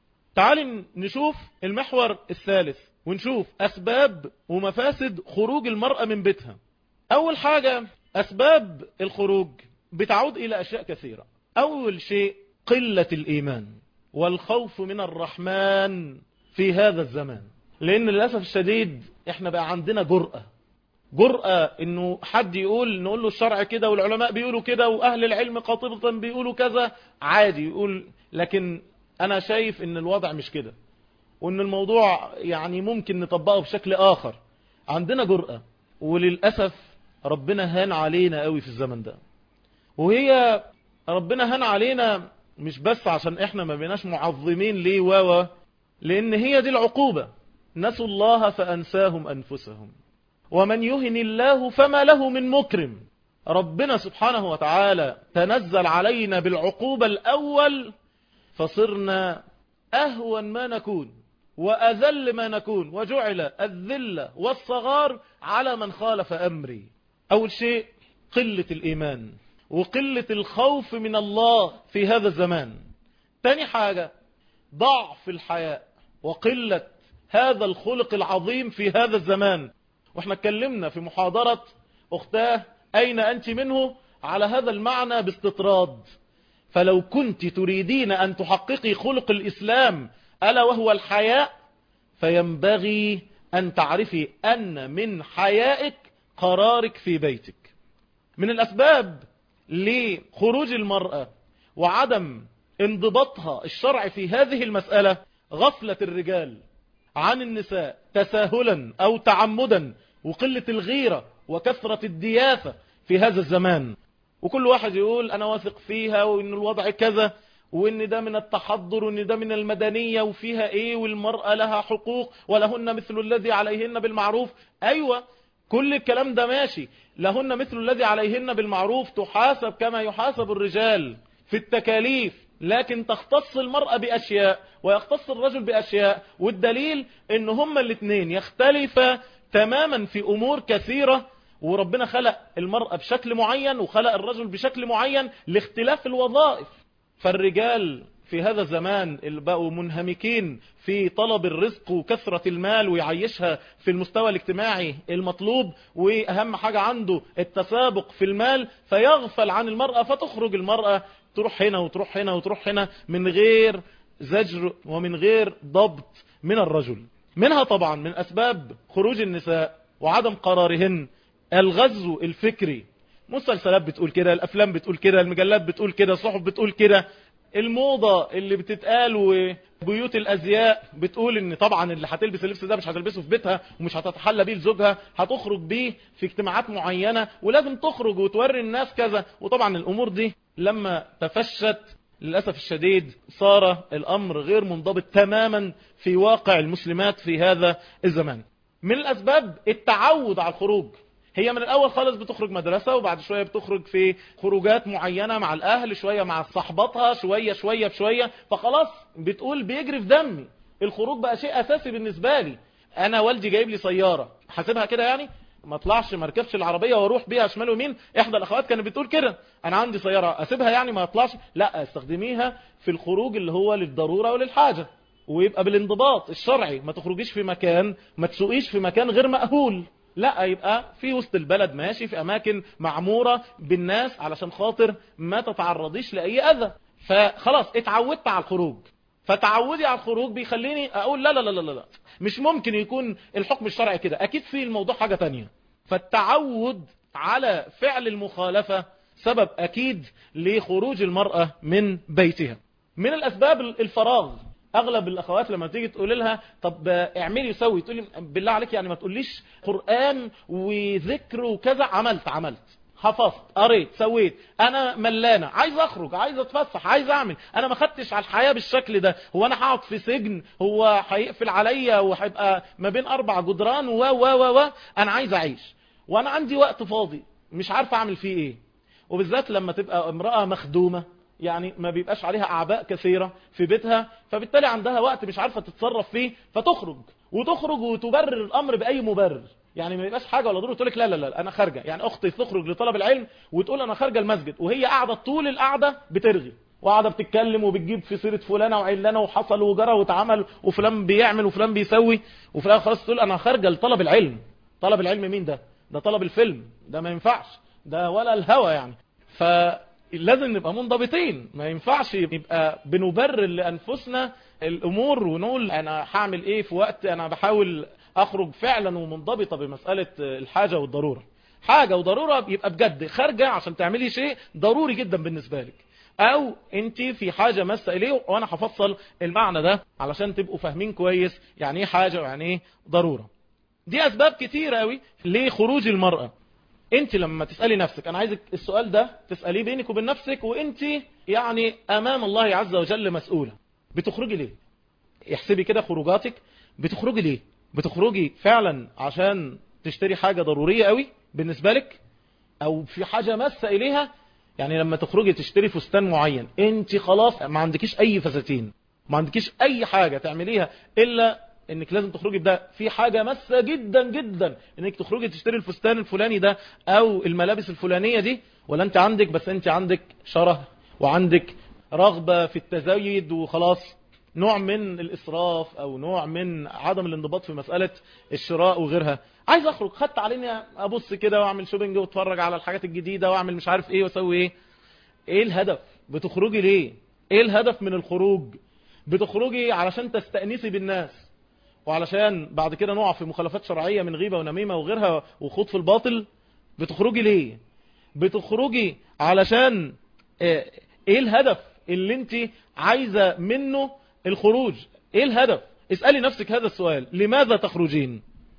تعالي نشوف المحور الثالث ونشوف أسباب ومفاسد خروج المرأة من بيتها. أول حاجة أسباب الخروج بتعود إلى أشياء كثيرة. أول شيء قلة الإيمان والخوف من الرحمن في هذا الزمان، لأن للأسف الشديد إحنا بقى عندنا جرأة جرأة انه حد يقول نقول له الشرع كده والعلماء بيقولوا كده واهل العلم قاطبة بيقولوا كذا، عادي يقول. لكن انا شايف ان الوضع مش كده، وان الموضوع يعني ممكن نطبقه بشكل اخر. عندنا جرأة، وللأسف ربنا هان علينا قوي في الزمن ده. وهي ربنا هان علينا مش بس عشان احنا ما بيناش معظمين ليه واوا، لان هي دي العقوبة. نسوا الله فأنساهم أنفسهم ومن يهن الله فما له من مكرم. ربنا سبحانه وتعالى تنزل علينا بالعقوبة الأول، فصرنا أهون ما نكون وأذل ما نكون، وجعل الذل والصغار على من خالف أمري. أول شيء قلة الإيمان وقلة الخوف من الله في هذا الزمان. تاني حاجة ضعف الحياء وقلة هذا الخلق العظيم في هذا الزمان. واحنا اتكلمنا في محاضرة اختاه اين انت منه على هذا المعنى باستطراد. فلو كنت تريدين ان تحققي خلق الاسلام الا وهو الحياء، فينبغي ان تعرفي ان من حيائك قرارك في بيتك. من الاسباب لخروج المرأة وعدم انضباطها الشرع في هذه المسألة غفلة الرجال عن النساء تساهلا او تعمدا، وقلة الغيرة وكثرة الدياثة في هذا الزمان. وكل واحد يقول انا واثق فيها وان الوضع كذا وان ده من التحضر وان ده من المدنية وفيها ايه والمرأة لها حقوق ولهن مثل الذي عليهن بالمعروف. ايوة كل الكلام ده ماشي. لهن مثل الذي عليهن بالمعروف، تحاسب كما يحاسب الرجال في التكاليف، لكن تختص المرأة بأشياء ويختص الرجل بأشياء. والدليل ان هما الاثنين يختلفا تماما في امور كثيرة، وربنا خلق المرأة بشكل معين وخلق الرجل بشكل معين لاختلاف الوظائف. فالرجال في هذا الزمان اللي بقوا منهمكين في طلب الرزق وكثرة المال ويعيشها في المستوى الاجتماعي المطلوب، وأهم حاجة عنده التسابق في المال، فيغفل عن المرأة، فتخرج المرأة تروح هنا وتروح هنا وتروح هنا من غير زجر ومن غير ضبط من الرجل. منها طبعا من أسباب خروج النساء وعدم قرارهن الغزو الفكري. مسلسلات بتقول كده، الأفلام بتقول كده، المجلات بتقول كده، الصحف بتقول كده، الموضة اللي بتتقال وبيوت الأزياء بتقول ان طبعا اللي هتلبس اللبس ده مش هتلبسه في بيتها ومش هتتحلى بيه لزوجها، هتخرج بيه في اجتماعات معينة ولازم تخرج وتوري الناس كذا. وطبعا الأمور دي لما تفشت للأسف الشديد صار الأمر غير منضبط تماما في واقع المسلمات في هذا الزمان. من الأسباب التعود على الخروج. هي من الأول خالص بتخرج مدرسة، وبعد شوية بتخرج في خروجات معينة مع الأهل، شوية مع صحباتها، شوية شوية بشوية، فخلاص بتقول بيجري في دمي الخروج بقى شيء أساسي بالنسبة لي. أنا والدي جايب لي سيارة، حاسبها كده يعني ما اطلعش ما اركبش العربية واروح بيها شمال ويمين. احدى الاخوات كانت بتقول كده، انا عندي سيارة اسيبها يعني ما اطلعش؟ لا، استخدميها في الخروج اللي هو للضرورة وللحاجة، ويبقى بالانضباط الشرعي. ما تخرجيش في مكان، ما تسوقيش في مكان غير مأهول، لا، يبقى في وسط البلد ماشي في اماكن معمورة بالناس علشان خاطر ما تتعرضيش لأي اذى. فخلاص اتعودت على الخروج، فتعودي على الخروج بيخليني اقول لا لا لا لا لا مش ممكن يكون الحكم الشرعي كده، اكيد في الموضوع حاجة تانية. فالتعود على فعل المخالفة سبب اكيد لخروج المرأة من بيتها. من الاسباب الفراغ. اغلب الاخوات لما تيجي تقول لها طب اعملي وسوي، تقول لي بالله عليك يعني ما تقوليش قرآن وذكر وكذا. عملت عملت حفظت قريت سويت، انا ملانه، عايز اخرج، عايز اتفسح، عايز اعمل. انا ما خدتش على الحياه بالشكل ده. هو انا هقعد في سجن؟ هو هيقفل عليا وهيبقى ما بين اربع جدران و و و و انا عايز اعيش، وانا عندي وقت فاضي مش عارف اعمل فيه ايه. وبالذات لما تبقى امراه مخدومه، يعني ما بيبقاش عليها اعباء كثيره في بيتها، فبالتالي عندها وقت مش عارفه تتصرف فيه، فتخرج وتخرج وتبرر الامر باي مبرر. يعني ما يبقاش حاجه ولا ضروري تقول لك لا لا لا انا خارجه. يعني اختي تخرج لطلب العلم وتقول انا خارجه المسجد، وهي قاعده طول القعده بترغي وقاعده بتتكلم وبتجيب في سيره فلانه وعلانه وحصل وجرى واتعمل وفلان بيعمل وفلان بيسوي، وفي الاخر خلاص تقول انا خارجه لطلب العلم. طلب العلم مين ده؟ ده طلب الفيلم، ده ما ينفعش، ده ولا الهوى يعني. فلازم نبقى منضبطين، ما ينفعش يبقى بنبرر لانفسنا الامور ونقول انا هعمل ايه في وقت انا بحاول اخرج فعلا ومنضبطة بمسألة الحاجة والضرورة. حاجة وضرورة يبقى بجد خارجة عشان تعملي شيء ضروري جدا بالنسبة لك، او انت في حاجة مسة اليه. وانا هفصل المعنى ده علشان تبقوا فاهمين كويس يعني ايه حاجة ويعني ايه ضرورة. دي اسباب كتير قوي لخروج المرأة. انت لما تسألي نفسك، انا عايزك السؤال ده تسأليه بينك وبين نفسك وانت يعني امام الله عز وجل مسؤولة. بتخرجي ليه؟ احسبي كده خروجاتك، بتخرجي ليه؟ بتخرجي فعلا عشان تشتري حاجة ضرورية قوي بالنسبة لك، او في حاجة مسة اليها؟ يعني لما تخرجي تشتري فستان معين، انت خلاص ما عندكيش اي فساتين، ما عندكيش اي حاجة تعمليها الا انك لازم تخرجي بده. في حاجة مسة جدا جدا انك تخرجي تشتري الفستان الفلاني ده او الملابس الفلانية دي، ولا انت عندك بس انت عندك شره وعندك رغبة في التزايد وخلاص، نوع من الإسراف أو نوع من عدم الانضباط في مسألة الشراء وغيرها. عايز أخرج، خدت عليني أبص كده وأعمل شوبينج واتفرج على الحاجات الجديدة وأعمل مش عارف إيه وأسوي إيه. إيه الهدف؟ بتخرجي ليه؟ إيه الهدف من الخروج؟ بتخرجي علشان تستأنسي بالناس وعلشان بعد كده نقع في مخالفات شرعية من غيبة ونميمة وغيرها وخوض في الباطل؟ بتخرجي ليه؟ بتخرجي علشان إيه الهدف اللي أنت عايزة منه الخروج؟ ايه الهدف؟ اسألي نفسك هذا السؤال، لماذا تخرجين؟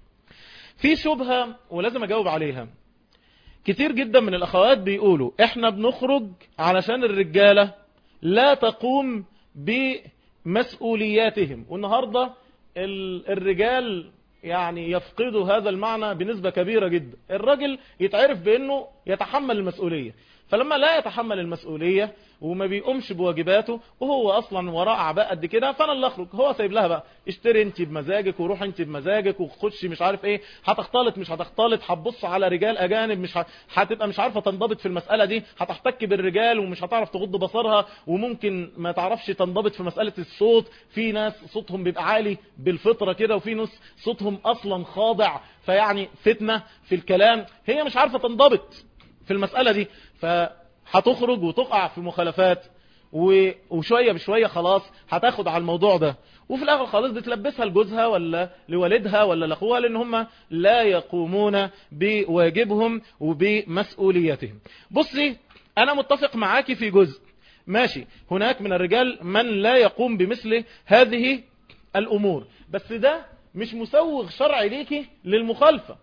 في شبهة ولازم اجاوب عليها. كتير جدا من الاخوات بيقولوا احنا بنخرج علشان الرجالة لا تقوم بمسؤولياتهم، والنهاردة الرجال يعني يفقدوا هذا المعنى بنسبة كبيرة جدا. الرجل يتعرف بأنه يتحمل المسؤولية، فلما لا يتحمل المسؤولية وما بيقومش بواجباته وهو اصلا وراء اعباء قد كده، فانا اللي اخرج، هو سايب لها بقى، اشتري انت بمزاجك وروح انت بمزاجك وخدشي مش عارف ايه، هتختلط مش هتختلط، هتبص على رجال اجانب مش ه... هتبقى مش عارفه تنضبط في المساله دي، هتحتك بالرجال ومش هتعرف تغض بصرها، وممكن ما تعرفش تنضبط في مساله الصوت. في ناس صوتهم بيبقى عالي بالفطره كده، وفي ناس صوتهم اصلا خاضع، فيعني فتنه في الكلام، هي مش عارفه تنضبط في المساله دي، ف هتخرج وتقع في مخالفات، وشوية بشوية خلاص هتاخد على الموضوع ده، وفي الاخر خلاص بتلبسها لجوزها ولا لوالدها ولا لاخوها، لان هم لا يقومون بواجبهم وبمسؤوليتهم. بصي انا متفق معاكي في جزء، ماشي، هناك من الرجال من لا يقوم بمثل هذه الامور، بس ده مش مسوغ شرعي ليكي للمخالفة،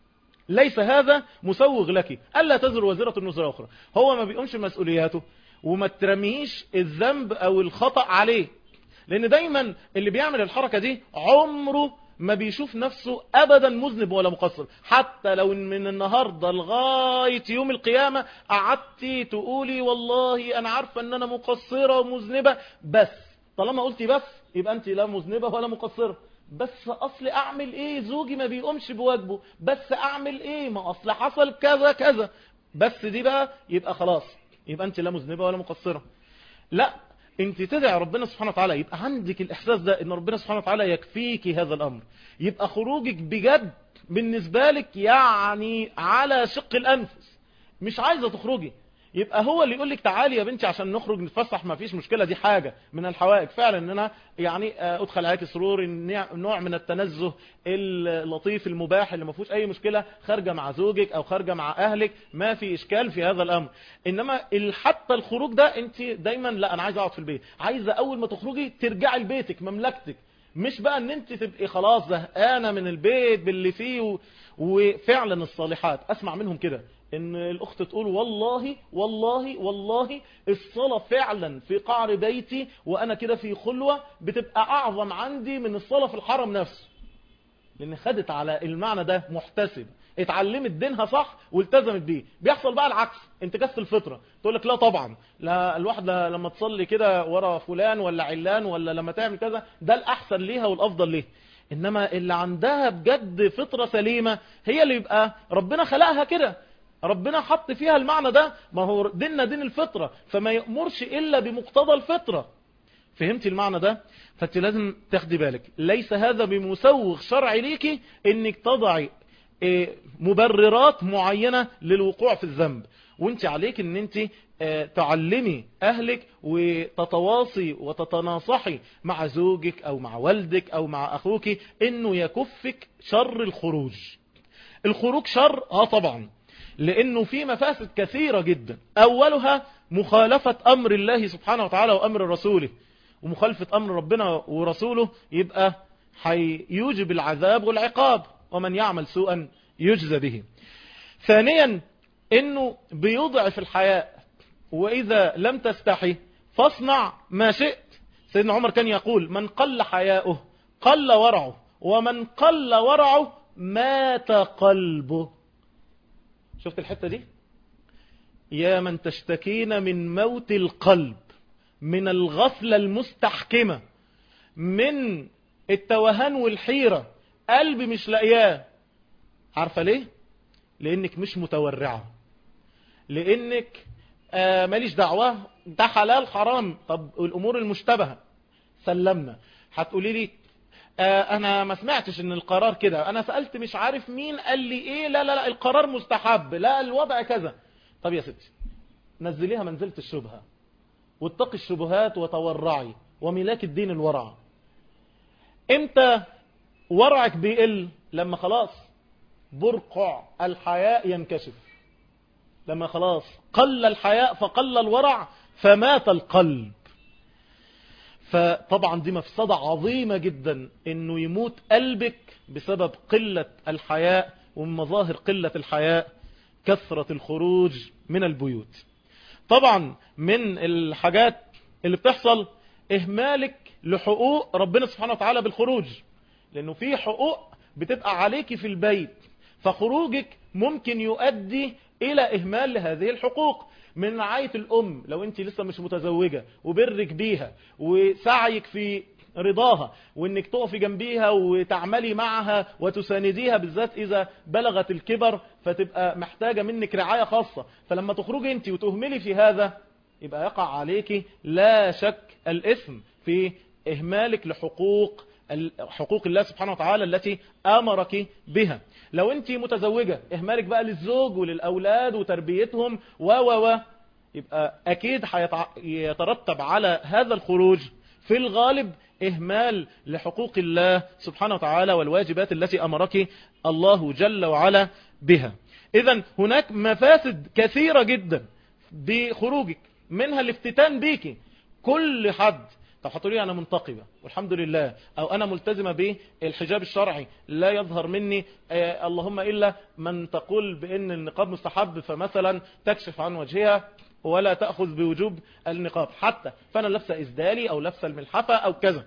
ليس هذا مسوغ لك ألا تزر وزيرة وزر أخرى. هو ما بيقومش مسؤولياته، وما ترميش الذنب أو الخطأ عليه، لأن دايما اللي بيعمل الحركة دي عمره ما بيشوف نفسه أبدا مذنب ولا مقصر. حتى لو من النهاردة لغاية يوم القيامة قعدتي تقولي والله أنا عارفة أن أنا مقصرة ومذنبة، بس طالما قلتي بس يبقى أنت لا مذنبة ولا مقصرة. بس اصل اعمل ايه، زوجي ما بيقومش بواجبه، بس اعمل ايه، ما اصل حصل كذا كذا، بس دي بقى يبقى خلاص، يبقى انت لا مذنبه ولا مقصره. لا، انت تدعي ربنا سبحانه وتعالى، يبقى عندك الاحساس ده ان ربنا سبحانه وتعالى يكفيك هذا الامر، يبقى خروجك بجد بالنسبه لك يعني على شق الانفس، مش عايزه تخرجي، يبقى هو اللي يقول لك تعالي يا بنتي عشان نخرج نتفسح، ما فيش مشكلة، دي حاجة من الحوائج فعلا، ان انا يعني ادخل عليك سرور، نوع من التنزه اللطيف المباح اللي ما فيهوش اي مشكلة، خارجة مع زوجك او خارجة مع اهلك، ما في اشكال في هذا الامر. انما حتى الخروج ده انت دايما لا انا عايزه اقعد في البيت، عايزه اول ما تخرجي ترجعي لبيتك مملكتك، مش بقى ان انت تبقي خلاص زهقانه من البيت باللي فيه و... وفعلا الصالحات اسمع منهم كده، ان الاخت تقول والله والله والله الصلاة فعلا في قعر بيتي وانا كده في خلوة بتبقى اعظم عندي من الصلاة في الحرم نفسه، لان خدت على المعنى ده، محتسب، اتعلمت دينها صح والتزمت بيه. بيحصل بقى العكس، انتكاس الفطرة، تقول لك لا طبعا، لا الواحدة لما تصلي كده ورا فلان ولا علان ولا لما تعمل كذا ده الاحسن ليها والافضل ليها. انما اللي عندها بجد فطرة سليمة هي اللي يبقى ربنا خلقها كده، ربنا حط فيها المعنى ده، ما هو ديننا دين الفطرة، فما يأمرش إلا بمقتضى الفطرة. فهمتي المعنى ده؟ فانت لازم تاخدي بالك، ليس هذا بمسوغ شرعي ليكي انك تضعي مبررات معينة للوقوع في الذنب، وانت عليك ان انت تعلمي اهلك وتتواصي وتتناصحي مع زوجك او مع والدك او مع اخوك انه يكفك شر الخروج. الخروج شر اه طبعا، لانه في مفاسد كثيرة جدا، اولها مخالفة امر الله سبحانه وتعالى وامر رسوله، ومخالفة امر ربنا ورسوله يبقى هيوجب العذاب والعقاب، ومن يعمل سوءا يجزى به. ثانيا انه بيضعف الحياء، واذا لم تستحي فاصنع ما شئت. سيدنا عمر كان يقول من قل حياؤه قل ورعه، ومن قل ورعه مات قلبه. شفت الحتة دي؟ يا من تشتكين من موت القلب، من الغفلة المستحكمة، من التوهان والحيرة، قلبي مش لاقياه. عارفة ليه؟ لانك مش متورعة، لانك آه ماليش دعوة، ده حلال حرام، طب الامور المشتبهة سلمنا. هتقولي لي آه انا ما سمعتش ان القرار كده، انا سألت مش عارف مين قال لي ايه، لا لا لا القرار مستحب، لا الوضع كذا. طب يا ستي نزليها منزلة الشبهة، واتقي الشبهات وتورعي، وملاك الدين الورع. امتى ورعك بيقل؟ لما خلاص برقع الحياء ينكشف، لما خلاص قل الحياء فقل الورع فمات القلب. فطبعا دي مفسدة عظيمة جدا انه يموت قلبك بسبب قلة الحياء. ومن مظاهر قلة الحياء كثرة الخروج من البيوت. طبعا من الحاجات اللي بتحصل اهمالك لحقوق ربنا سبحانه وتعالى بالخروج، لانه في حقوق بتبقى عليك في البيت، فخروجك ممكن يؤدي إلى إهمال لهذه الحقوق، من رعاية الأم لو أنت لسه مش متزوجة وبرك بيها وسعيك في رضاها وانك تقفي جنبيها وتعملي معها وتسانديها، بالذات اذا بلغت الكبر فتبقى محتاجة منك رعاية خاصة. فلما تخرجي انت وتهملي في هذا يبقى يقع عليك لا شك الإثم في إهمالك لحقوق حقوق الله سبحانه وتعالى التي أمرك بها. لو انت متزوجة إهمالك بقى للزوج وللأولاد وتربيتهم و و و يبقى أكيد يترتب على هذا الخروج في الغالب إهمال لحقوق الله سبحانه وتعالى والواجبات التي أمرك الله جل وعلا بها. إذن هناك مفاسد كثيرة جدا بخروجك، منها الافتتان بيك. كل حد طب هتقولي أنا منتقبة والحمد لله، أو أنا ملتزمة بالحجاب الشرعي لا يظهر مني آه اللهم إلا من تقول بأن النقاب مستحب فمثلا تكشف عن وجهها ولا تأخذ بوجوب النقاب، حتى فأنا لابسه إسدالي أو لابسه الملحفة أو كذا،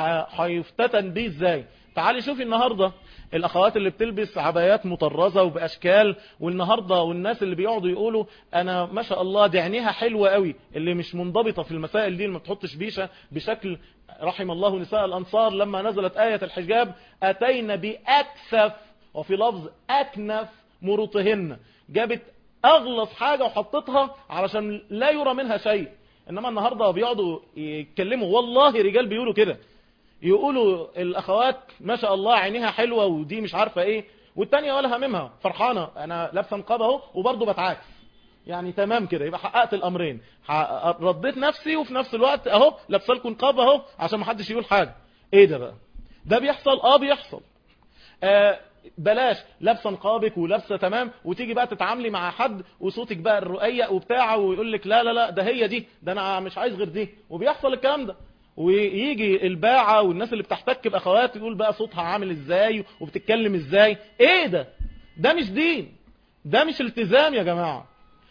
هيفتتن بيه إزاي؟ تعالي شوفي النهاردة الأخوات اللي بتلبس عبايات مطرزة وبأشكال، والنهاردة والناس اللي بيقعدوا يقولوا أنا ما شاء الله دي عينيها حلوة قوي، اللي مش منضبطة في المسائل دي، اللي ما بتحطش بيشة بشكل رحم الله نساء الأنصار لما نزلت آية الحجاب أتينا بأكثف وفي لفظ أكنف مروطهن، جابت أغلص حاجة وحطتها علشان لا يرى منها شيء. إنما النهاردة بيقعدوا يتكلموا، والله رجال بيقولوا كده، يقولوا الأخوات ما شاء الله عينيها حلوة ودي مش عارفة إيه، والتانية ولا هممها فرحانة أنا لابسه نقاب اهو وبرضه بتعاكس، يعني تمام كده يبقى حققت الأمرين، رديت نفسي وفي نفس الوقت أهو لابسه لكم نقاب أهو عشان ما حدش يقول حاجة. إيه ده بقى؟ ده بيحصل؟ آه بيحصل. آه بلاش لابسه نقابك ولابسه تمام وتيجي بقى تتعاملي مع حد وصوتك بقى الرقيق وبتاعه ويقول لك لا لا لا ده هي دي، ده انا مش عايز غير دي، وبيحصل الكلام ده. ويجي الباعة والناس اللي بتحتك باخوات يقول بقى صوتها عامل ازاي وبتتكلم ازاي. ايه ده؟ ده مش دين، ده مش التزام يا جماعة.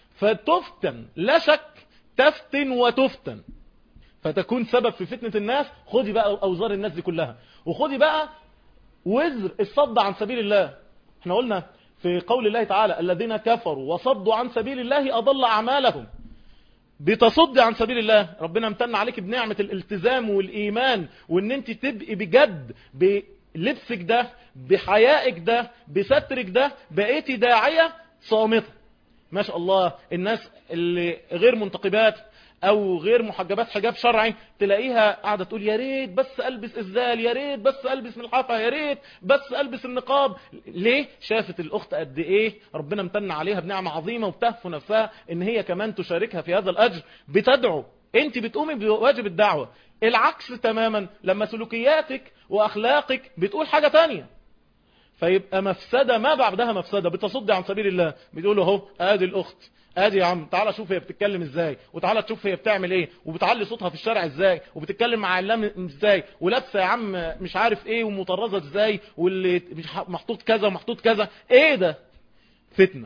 فتفتن لا شك، تفتن وتفتن فتكون سبب في فتنة الناس. خدي بقى اوزار الناس دي كلها، وخدي بقى وزر الصد عن سبيل الله. احنا قلنا في قول الله تعالى الذين كفروا وصدوا عن سبيل الله أضل أعمالهم. بتصد عن سبيل الله، ربنا امتن عليك بنعمة الالتزام والإيمان، وان انت تبقي بجد بلبسك ده بحيائك ده بسترك ده بقيتي داعية صامتة. ما شاء الله الناس اللي غير منتقبات او غير محجبات حجاب شرعي تلاقيها قاعده تقول يا ريت بس البس ازدال، يا ريت بس البس ملحفه، يا ريت بس البس النقاب. ليه؟ شافت الاخت قد ايه ربنا امتن عليها بنعمه عظيمه وبتهفو نفسها ان هي كمان تشاركها في هذا الاجر، بتدعو، انت بتقومي بواجب الدعوه. العكس تماما لما سلوكياتك واخلاقك بتقول حاجه تانية، فيبقى مفسده ما بعدها مفسده. بتصد عن سبيل الله، بتقول اهو ادي الاخت، ادي يا عم تعالى شوف هي بتتكلم ازاي، وتعالى تشوف هي بتعمل ايه، وبتعلي صوتها في الشارع ازاي، وبتتكلم مع علام ازاي، ولابسه يا عم مش عارف ايه، ومطرزه ازاي، واللي محطوط كذا ومحطوط كذا. ايه ده؟ فتنه.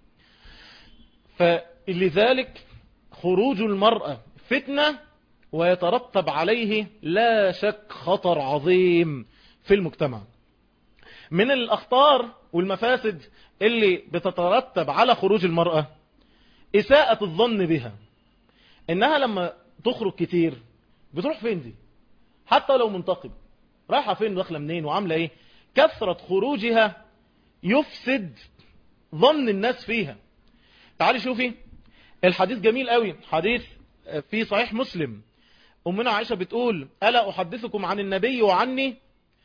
فلذلك خروج المرأة فتنه، ويترتب عليه لا شك خطر عظيم في المجتمع. من الاخطار والمفاسد اللي بتترتب على خروج المرأة إساءة الظن بها، إنها لما تخرج كتير بتروح فين دي؟ حتى لو منتقب رايحة فين داخله منين وعاملة إيه؟ كثرة خروجها يفسد ظن الناس فيها. تعالي شوفي الحديث جميل قوي، حديث في صحيح مسلم. أمنا عائشة بتقول ألا أحدثكم عن النبي وعني؟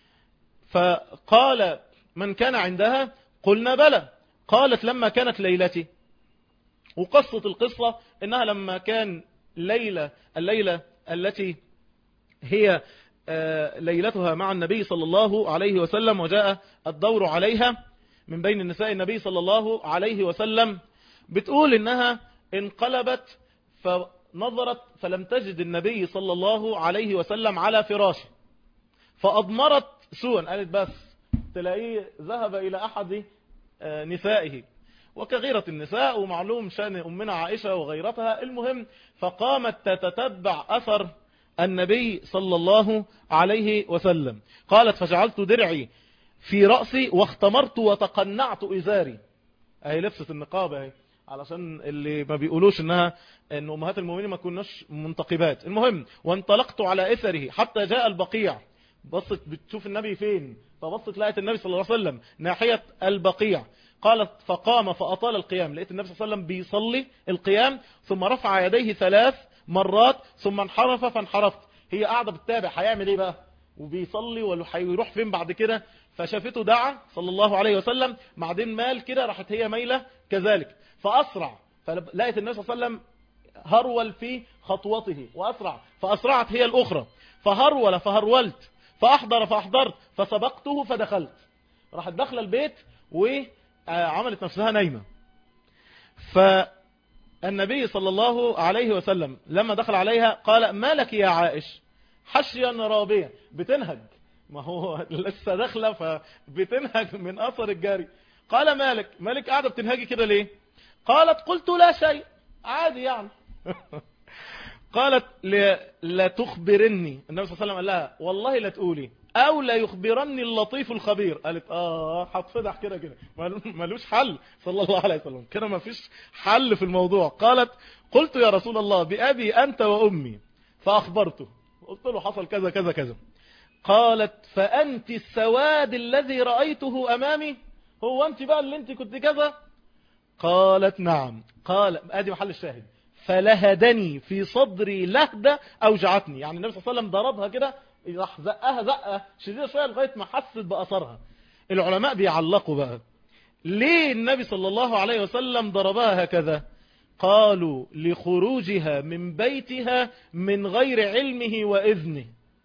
فقال من كان عندها قلنا بلى. قالت لما كانت ليلتي. وقصة القصة إنها لما كان ليلة الليلة التي هي ليلتها مع النبي صلى الله عليه وسلم، وجاء الدور عليها من بين النساء النبي صلى الله عليه وسلم، بتقول إنها انقلبت فنظرت فلم تجد النبي صلى الله عليه وسلم على فراشه، فأضمرت سوءا، قالت بس تلاقيه ذهب إلى أحد نسائه، وكغيرة النساء ومعلوم شأن أمنا عائشة وغيرتها. المهم فقامت تتتبع أثر النبي صلى الله عليه وسلم. قالت فجعلت درعي في رأسي واختمرت وتقنعت إزاري. اهي لبسة النقاب اهي، علشان اللي ما بيقولوش انها ان امهات المؤمنين ما كناش منتقبات. المهم، وانطلقت على اثره حتى جاء البقيع. بصت بتشوف النبي فين، فبصت لقيت النبي صلى الله عليه وسلم ناحية البقيع. قالت فقام فأطال القيام، لقيت النبي صلى الله عليه وسلم بيصلي القيام ثم رفع يديه ثلاث مرات ثم انحرف فانحرفت. هي قاعدة بتتابع هيعمل ايه بقى وبيصلي ولا هيروح فين بعد كده. فشافته دعا صلى الله عليه وسلم، بعدين مال كده، راحت هي ميلة كذلك فأسرع، فلقيت النبي صلى الله عليه وسلم هرول في خطوته وأسرع، فأسرعت هي الأخرى، فهرول فهرولت، فأحضر فأحضرت، فسبقته فدخلت. راحت داخله البيت وعملت نفسها نايمة. فالنبي صلى الله عليه وسلم لما دخل عليها قال ما لك يا عائش حشيا رابية، بتنهج، ما هو لسه داخله فبتنهج من أثر الجاري. قال مالك مالك قاعدة بتنهجي كده ليه؟ قالت قلت لا شيء، عادي يعني. قالت لا تخبرني، النبي صلى الله عليه وسلم قال لها والله لا تقولي، او لا يخبرني اللطيف الخبير. قالت اه هتفضح كده كده ملوش حل صلى الله عليه وسلم، كده ما فيش حل في الموضوع. قالت قلت يا رسول الله بأبي أنت وأمي، فأخبرته، قلت له حصل كذا كذا كذا. قالت فأنت السواد الذي رأيته أمامي، هو أنت بقى اللي أنت كنت كذا؟ قالت نعم. قال ادي محل الشاهد، فلهدني في صدري لهدة اوجعتني، يعني النبي صلى الله عليه وسلم ضربها كده، راح زقها زقه شديده شويه لغايه ما حست باثرها. العلماء بيعلقوا بقى ليه النبي صلى الله عليه وسلم ضربها هكذا؟ قالوا لخروجها من بيتها من غير علمه واذنه.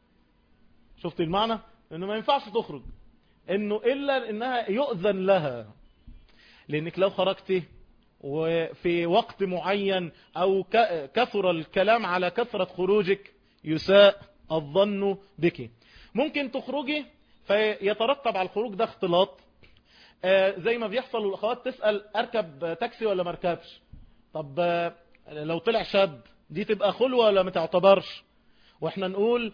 شفت المعنى؟ انه ما ينفعش تخرج انه الا انها يؤذن لها، لانك لو خرجتي وفي وقت معين او كثر الكلام على كثرة خروجك يساء الظن بك. ممكن تخرجي فيترتب على الخروج ده اختلاط، زي ما بيحصل والاخوات تسأل اركب تاكسي ولا مركبش. طب لو طلع شاب دي تبقى خلوة ولا ما تعتبرش؟ واحنا نقول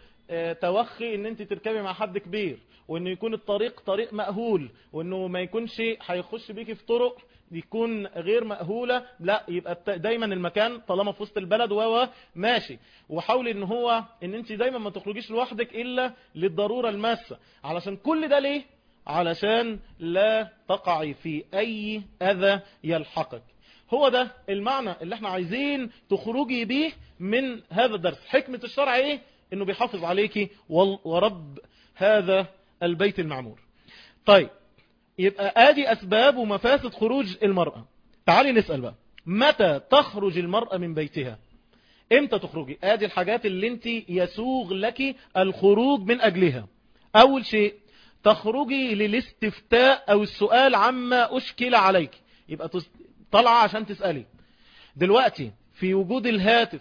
توخي ان انت تركبي مع حد كبير، وانه يكون الطريق طريق مأهول، وانه ما يكونش هيخش بيكي في طرق يكون غير مأهولة، لا يبقى دايما المكان طالما في وسط البلد و ماشي. وحاولي ان هو ان انت دايما ما تخرجيش لوحدك الا للضرورة الماسة. علشان كل ده ليه؟ علشان لا تقعي في اي اذى يلحقك. هو ده المعنى اللي احنا عايزين تخرجي بيه من هذا الدرس. حكمة الشرع ايه؟ انه بيحافظ عليكي ورب هذا البيت المعمور. طيب يبقى ادي اسباب ومفاسد خروج المرأة. تعالي نسأل بقى، متى تخرج المرأة من بيتها؟ امتى تخرجي؟ ادي الحاجات اللي انت يسوغ لك الخروج من اجلها. اول شيء تخرجي للاستفتاء او السؤال عما اشكل عليك، يبقى طالعة عشان تسألي. دلوقتي في وجود الهاتف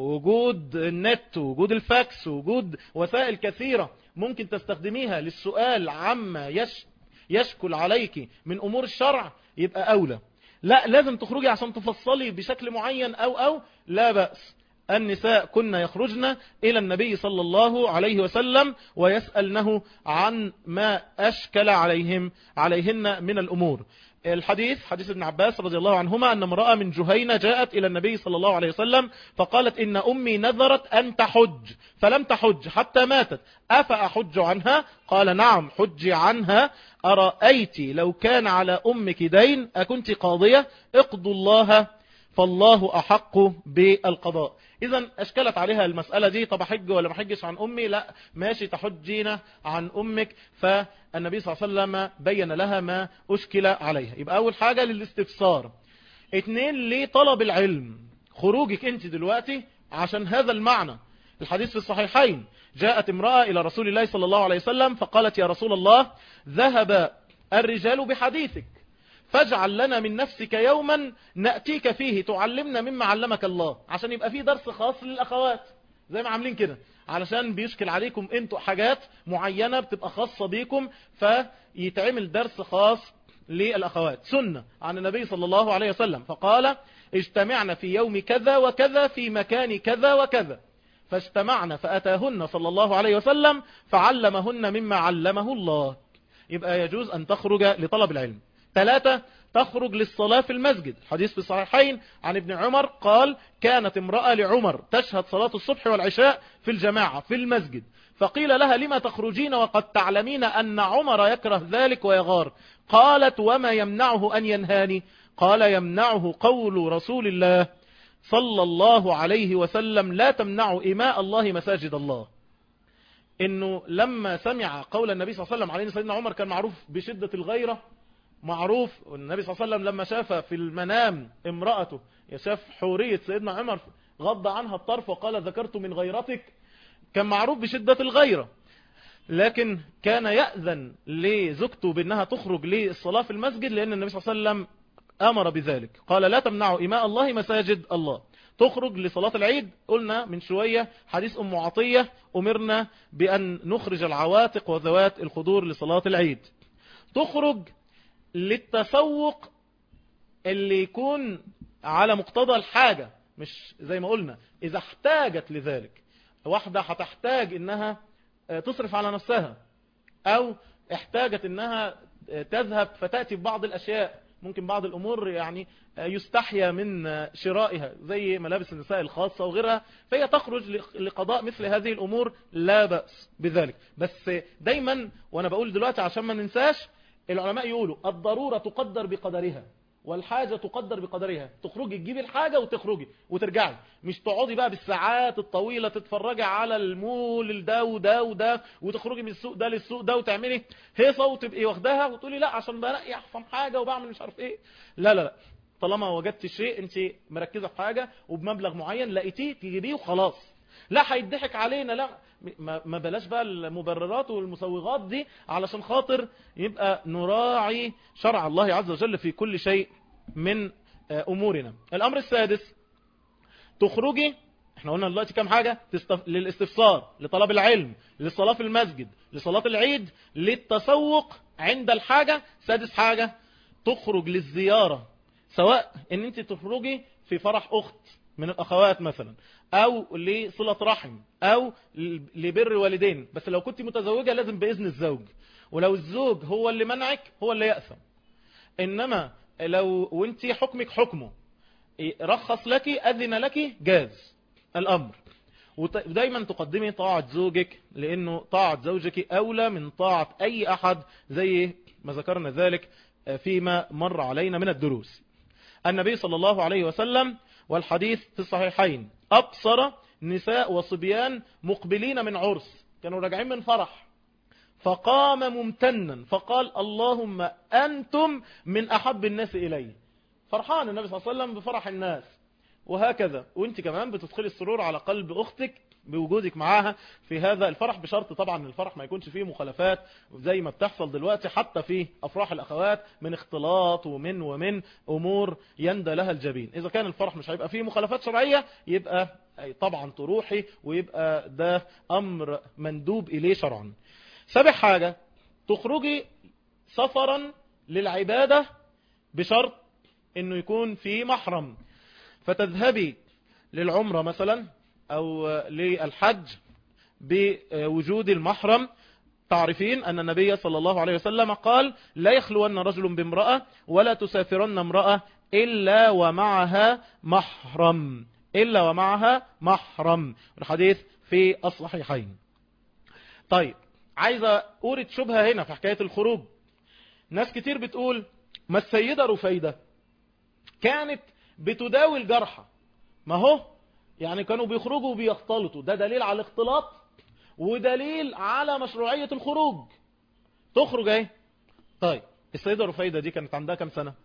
ووجود النت ووجود الفاكس ووجود وسائل كثيرة ممكن تستخدميها للسؤال عما يش يشكل عليك من امور الشرع، يبقى اولى. لا لازم تخرجي عشان تفصلي بشكل معين او او لا بأس. النساء كنا يخرجن الى النبي صلى الله عليه وسلم ويسألنه عن ما اشكل عليهم عليهن من الامور. الحديث حديث ابن عباس رضي الله عنهما أن امرأة من جهينة جاءت إلى النبي صلى الله عليه وسلم فقالت إن أمي نذرت أن تحج فلم تحج حتى ماتت، أفأحج عنها؟ قال نعم حج عنها. أرأيت لو كان على أمك دين أكنت قاضية؟ اقضوا الله فالله أحق بالقضاء. إذا أشكلت عليها المسألة دي، طب حج ولا ما حجش عن أمي؟ لا ماشي تحجين عن أمك. فالنبي صلى الله عليه وسلم بين لها ما أشكل عليها. يبقى أول حاجة للاستفسار. اتنين لطلب العلم، خروجك أنت دلوقتي عشان هذا المعنى. الحديث في الصحيحين جاءت امرأة إلى رسول الله صلى الله عليه وسلم فقالت يا رسول الله ذهب الرجال بحديثك فاجعل لنا من نفسك يوما نأتيك فيه تعلمنا مما علمك الله. عشان يبقى فيه درس خاص للأخوات زي ما عاملين كده، علشان بيشكل عليكم انتوا حاجات معينة بتبقى خاصة بيكم، فيتعمل درس خاص للأخوات. سنة عن النبي صلى الله عليه وسلم فقال اجتمعنا في يوم كذا وكذا في مكان كذا وكذا، فاجتمعنا فأتاهن صلى الله عليه وسلم فعلمهن مما علمه الله. يبقى يجوز أن تخرج لطلب العلم. ثلاثة، تخرج للصلاة في المسجد. حديث في الصحيحين عن ابن عمر قال: كانت امرأة لعمر تشهد صلاة الصبح والعشاء في الجماعة في المسجد، فقيل لها: لما تخرجين وقد تعلمين أن عمر يكره ذلك ويغار؟ قالت: وما يمنعه أن ينهاني؟ قال: يمنعه قول رسول الله صلى الله عليه وسلم: لا تمنعوا إماء الله مساجد الله. إنه لما سمع قول النبي صلى الله عليه وسلم عليه، سيدنا عمر كان معروف بشدة الغيرة، معروف. والنبي صلى الله عليه وسلم لما شاف في المنام امرأته، يشاف حورية سيدنا عمر، غض عنها الطرف وقال: ذكرت من غيرتك. كان معروف بشدة الغيرة، لكن كان يأذن لزوجته بأنها تخرج للصلاة في المسجد، لأن النبي صلى الله عليه وسلم أمر بذلك، قال: لا تمنعوا إماء الله مساجد الله. تخرج لصلاة العيد، قلنا من شوية حديث أم عطية: أمرنا بأن نخرج العواتق وذوات الخدور لصلاة العيد. تخرج للتسوق اللي يكون على مقتضى الحاجة، مش زي ما قلنا إذا احتاجت لذلك. واحدة هتحتاج إنها تصرف على نفسها، أو احتاجت إنها تذهب فتأتي ببعض الأشياء، ممكن بعض الأمور يعني يستحيا من شرائها زي ملابس النساء الخاصة وغيرها، فهي تخرج لقضاء مثل هذه الأمور، لا بأس بذلك. بس دايما وأنا بقول دلوقتي عشان ما ننساش، العلماء يقولوا: الضرورة تقدر بقدرها والحاجة تقدر بقدرها. تخرجي تجيبي الحاجة وتخرجي وترجعي، مش تقعدي بقى بالساعات الطويلة تتفرجي على المول ده وده وده، وتخرجي من السوق ده للسوق ده وتعملي هيصة وتبقي واخداها وتقولي: لا عشان بنقي احسن حاجة وبعمل مش عارف ايه. لا لا لا، طالما وجدت شيء انت مركزة في حاجة وبمبلغ معين لقيتيه تجيبيه وخلاص. لا هيضحك علينا، لا ما بلاش بقى المبررات والمسوغات دي، علشان خاطر يبقى نراعي شرع الله عز وجل في كل شيء من أمورنا. الأمر السادس، تخرجي، احنا قلنا دلوقتي كام حاجة: تستف... للاستفسار، لطلب العلم، للصلاة في المسجد، لصلاة العيد، للتسوق عند الحاجة. سادس حاجة، تخرج للزيارة، سواء ان انت تخرجي في فرح أخت من الأخوات مثلا، أو لصلة رحم، أو لبر والدين. بس لو كنت متزوجة لازم بإذن الزوج، ولو الزوج هو اللي منعك هو اللي يأثم. إنما لو وانت حكمك حكمه، رخص لك أذن لك، جاز الأمر. ودايما تقدمي طاعة زوجك، لأنه طاعة زوجك أولى من طاعة أي أحد، زي ما ذكرنا ذلك فيما مر علينا من الدروس. النبي صلى الله عليه وسلم، والحديث في الصحيحين، أبصر نساء وصبيان مقبلين من عرس، كانوا راجعين من فرح، فقام ممتنا فقال: اللهم أنتم من أحب الناس إلي. فرحان النبي صلى الله عليه وسلم بفرح الناس. وهكذا وانت كمان بتدخلي السرور على قلب أختك بوجودك معاها في هذا الفرح، بشرط طبعا الفرح ما يكونش فيه مخالفات زي ما بتحصل دلوقتي حتى في أفراح الأخوات من اختلاط ومن ومن أمور يندى لها الجبين. إذا كان الفرح مش هيبقى فيه مخالفات شرعية، يبقى طبعا تروحي، ويبقى ده أمر مندوب إليه شرعا. سابع حاجة، تخرجي سفرا للعبادة بشرط انه يكون في محرم، فتذهبي للعمرة مثلا او للحج بوجود المحرم. تعرفين أن النبي صلى الله عليه وسلم قال: لا يخلون رجل بامرأة ولا تسافرن امرأة إلا ومعها محرم، إلا ومعها محرم. الحديث في الصحيحين. طيب، عايزة أورد شبهة هنا في حكاية الخروج. ناس كتير بتقول: ما السيدة رفيدة كانت بتداوي الجرحى، ما هو يعني كانوا بيخرجوا وبيختلطوا، ده دليل على الاختلاط ودليل على مشروعية الخروج. تخرج ايه؟ طيب، السيدة رفيدة دي كانت عندها كم سنة؟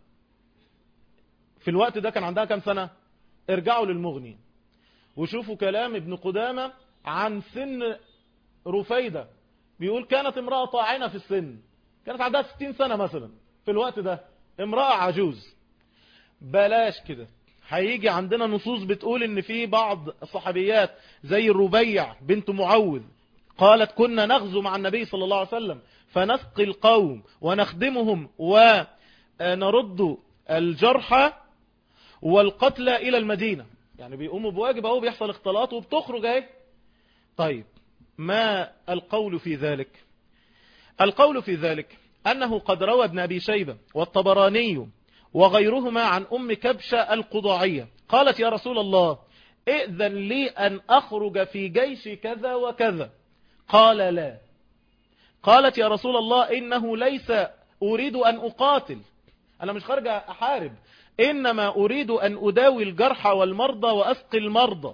في الوقت ده كان عندها كم سنة؟ ارجعوا للمغني وشوفوا كلام ابن قدامة عن سن رفيدة. بيقول: كانت امرأة طاعنة في السن، كانت عندها ستين سنة مثلا في الوقت ده، امرأة عجوز. بلاش كده، هيجي عندنا نصوص بتقول ان في بعض الصحابيات زي الربيع بنت معوذ قالت: كنا نغزو مع النبي صلى الله عليه وسلم فنسقي القوم ونخدمهم ونرد الجرحى والقتلى الى المدينة. يعني بيقوموا بواجب اهو، بيحصل اختلاط وبتخرج اهي. طيب، ما القول في ذلك؟ القول في ذلك أنه قد روى ابن أبي شيبة والطبراني وغيرهما عن أم كبشة القضاعية قالت: يا رسول الله، ائذن لي أن أخرج في جيش كذا وكذا. قال: لا. قالت: يا رسول الله، إنه ليس أريد أن أقاتل، أنا مش خارج أحارب، إنما أريد أن أداوي الجرحى والمرضى وأسقي المرضى.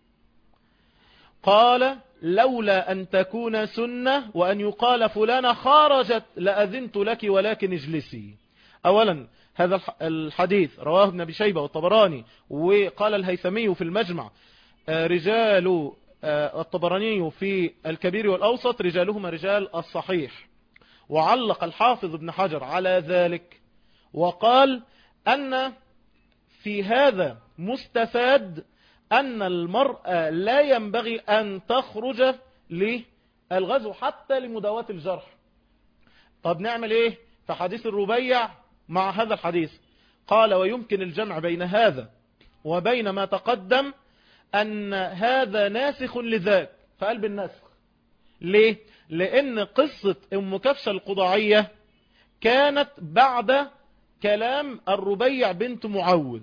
قال: لولا أن تكون سنة وأن يقال فلانة خرجت لأذنت لك ولكن اجلسي. أولا هذا الحديث رواه ابن أبي شيبة والطبراني، وقال الهيثمي في المجمع رجال الطبراني في الكبير والأوسط رجالهما رجال الصحيح. وعلق الحافظ ابن حجر على ذلك وقال أن في هذا مستفاد أن المرأة لا ينبغي أن تخرج للغزو حتى لمداواة الجرح. طب نعمل إيه في حديث الربيع مع هذا الحديث؟ قال: ويمكن الجمع بين هذا وبين ما تقدم أن هذا ناسخ لذاك، فقال بالنسخ. ليه؟ لأن قصة أم كبشة القضاعية كانت بعد كلام الربيع بنت معوذ،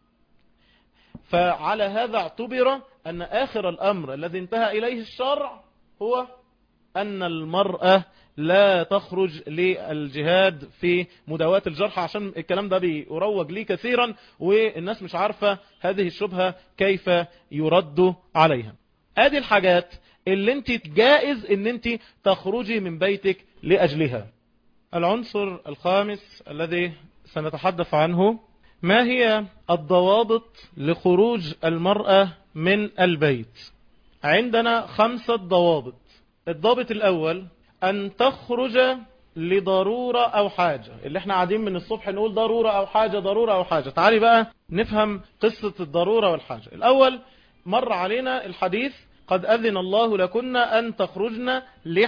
فعلى هذا اعتبر أن آخر الأمر الذي انتهى إليه الشرع هو أن المرأة لا تخرج للجهاد في مداواة الجرحى، عشان الكلام ده بيروج ليه كثيرا والناس مش عارفة هذه الشبهة كيف يرد عليها. ادي الحاجات اللي انت جائز ان انت تخرجي من بيتك لأجلها. العنصر الخامس الذي سنتحدث عنه: ما هي الضوابط لخروج المرأة من البيت؟ عندنا خمسة ضوابط. الضابط الأول أن تخرج لضرورة أو حاجة، اللي احنا قاعدين من الصبح نقول ضرورة أو حاجة ضرورة أو حاجة. تعالي بقى نفهم قصة الضرورة والحاجة. الأول مر علينا الحديث: قد أذن الله لكن أن تخرجن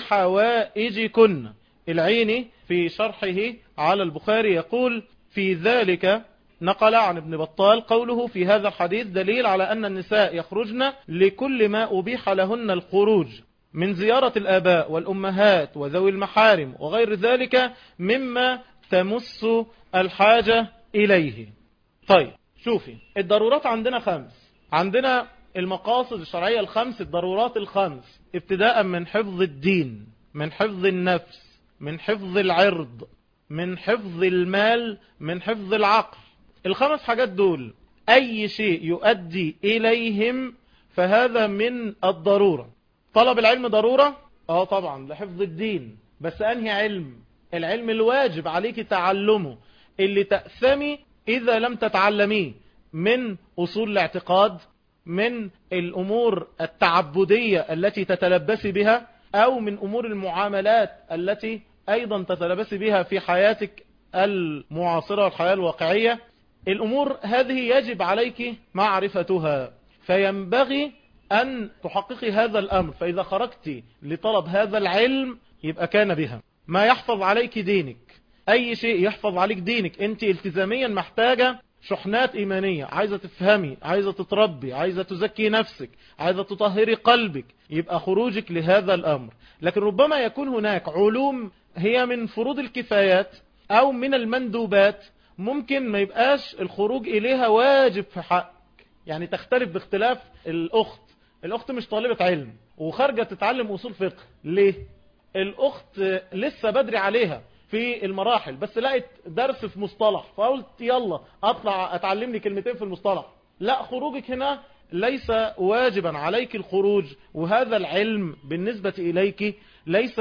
لحوائجكن. العيني في شرحه على البخاري يقول في ذلك، نقل عن ابن بطال قوله: في هذا الحديث دليل على أن النساء يخرجن لكل ما أبيح لهن الخروج من زيارة الآباء والأمهات وذوي المحارم وغير ذلك مما تمس الحاجة إليه. طيب شوفي، الضرورات عندنا خمس. عندنا المقاصد الشرعية الخمس، الضرورات الخمس، ابتداء من حفظ الدين، من حفظ النفس، من حفظ العرض، من حفظ المال، من حفظ العقل. الخمس حاجات دول أي شيء يؤدي إليهم فهذا من الضرورة. طلب العلم ضرورة؟ اه طبعا، لحفظ الدين. بس أنهي علم؟ العلم الواجب عليك تعلمه، اللي تأثمي إذا لم تتعلميه، من أصول الاعتقاد، من الأمور التعبدية التي تتلبسي بها، أو من أمور المعاملات التي أيضا تتلبسي بها في حياتك المعاصرة والحياة الواقعية. الأمور هذه يجب عليك معرفتها، فينبغي أن تحققي هذا الأمر. فإذا خرجت لطلب هذا العلم يبقى كان بها. ما يحفظ عليك دينك، أي شيء يحفظ عليك دينك. أنت التزاميا محتاجة شحنات إيمانية، عايزة تفهمي، عايزة تتربي، عايزة تزكي نفسك، عايزة تطهري قلبك، يبقى خروجك لهذا الأمر. لكن ربما يكون هناك علوم هي من فروض الكفايات أو من المندوبات، ممكن ما يبقاش الخروج إليها واجب في حقك. يعني تختلف باختلاف الأخت. الأخت مش طالبة علم وخارجة تتعلم أصول فقه، ليه؟ الأخت لسه بدري عليها في المراحل، بس لقيت درس في مصطلح فقلت يلا أطلع أتعلم لي كلمتين في المصطلح. لا، خروجك هنا ليس واجبا عليك الخروج، وهذا العلم بالنسبة إليك ليس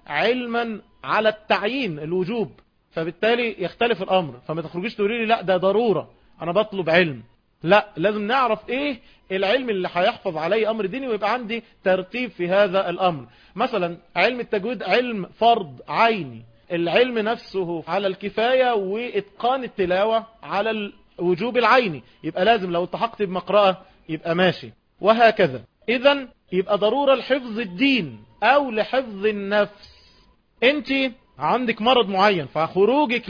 علما على التعيين الوجوب، فبالتالي يختلف الأمر. فما تخرجيش تقولي لي لا ده ضرورة أنا بطلب علم. لا، لازم نعرف ايه العلم اللي هيحفظ علي امر ديني، ويبقى عندي ترتيب في هذا الامر. مثلا علم التجويد علم فرض عيني، العلم نفسه على الكفاية، واتقان التلاوة على الوجوب العيني، يبقى لازم لو التحقت بمقرأة يبقى ماشي، وهكذا. اذا يبقى ضرورة لحفظ الدين او لحفظ النفس. انت عندك مرض معين، فخروجك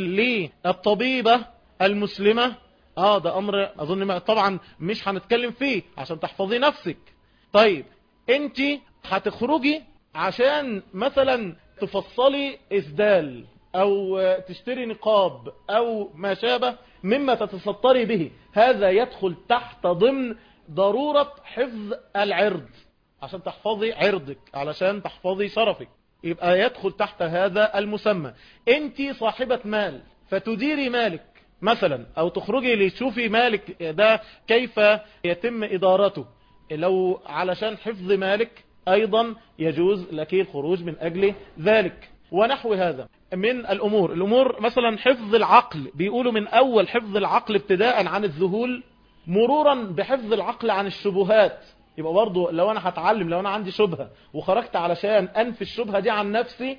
للطبيبة المسلمة اه ده امر اظن طبعا مش هنتكلم فيه عشان تحفظي نفسك. طيب انت هتخرجي عشان مثلا تفصلي اسدال أو تشتري نقاب أو ما شابه مما تتستري به، هذا يدخل تحت ضمن ضرورة حفظ العرض، عشان تحفظي عرضك، علشان تحفظي شرفك، يبقى يدخل تحت هذا المسمى. انت صاحبة مال فتديري مالك مثلا، او تخرجي لتشوفي مالك ده كيف يتم ادارته، لو علشان حفظ مالك ايضا يجوز لك الخروج من اجل ذلك. ونحو هذا من الامور. الامور مثلا حفظ العقل، بيقولوا من اول حفظ العقل ابتداء عن الذهول مرورا بحفظ العقل عن الشبهات. يبقى برضو لو انا هتعلم، لو انا عندي شبهة وخرجت علشان انفي الشبهة دي عن نفسي،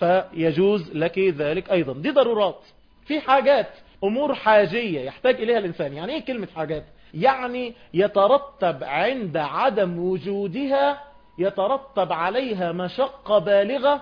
فيجوز لك ذلك ايضا. دي ضرورات. في حاجات امور حاجية يحتاج اليها الانسان. يعني ايه كلمة حاجات؟ يعني يترتب عند عدم وجودها، يترتب عليها مشقة بالغة،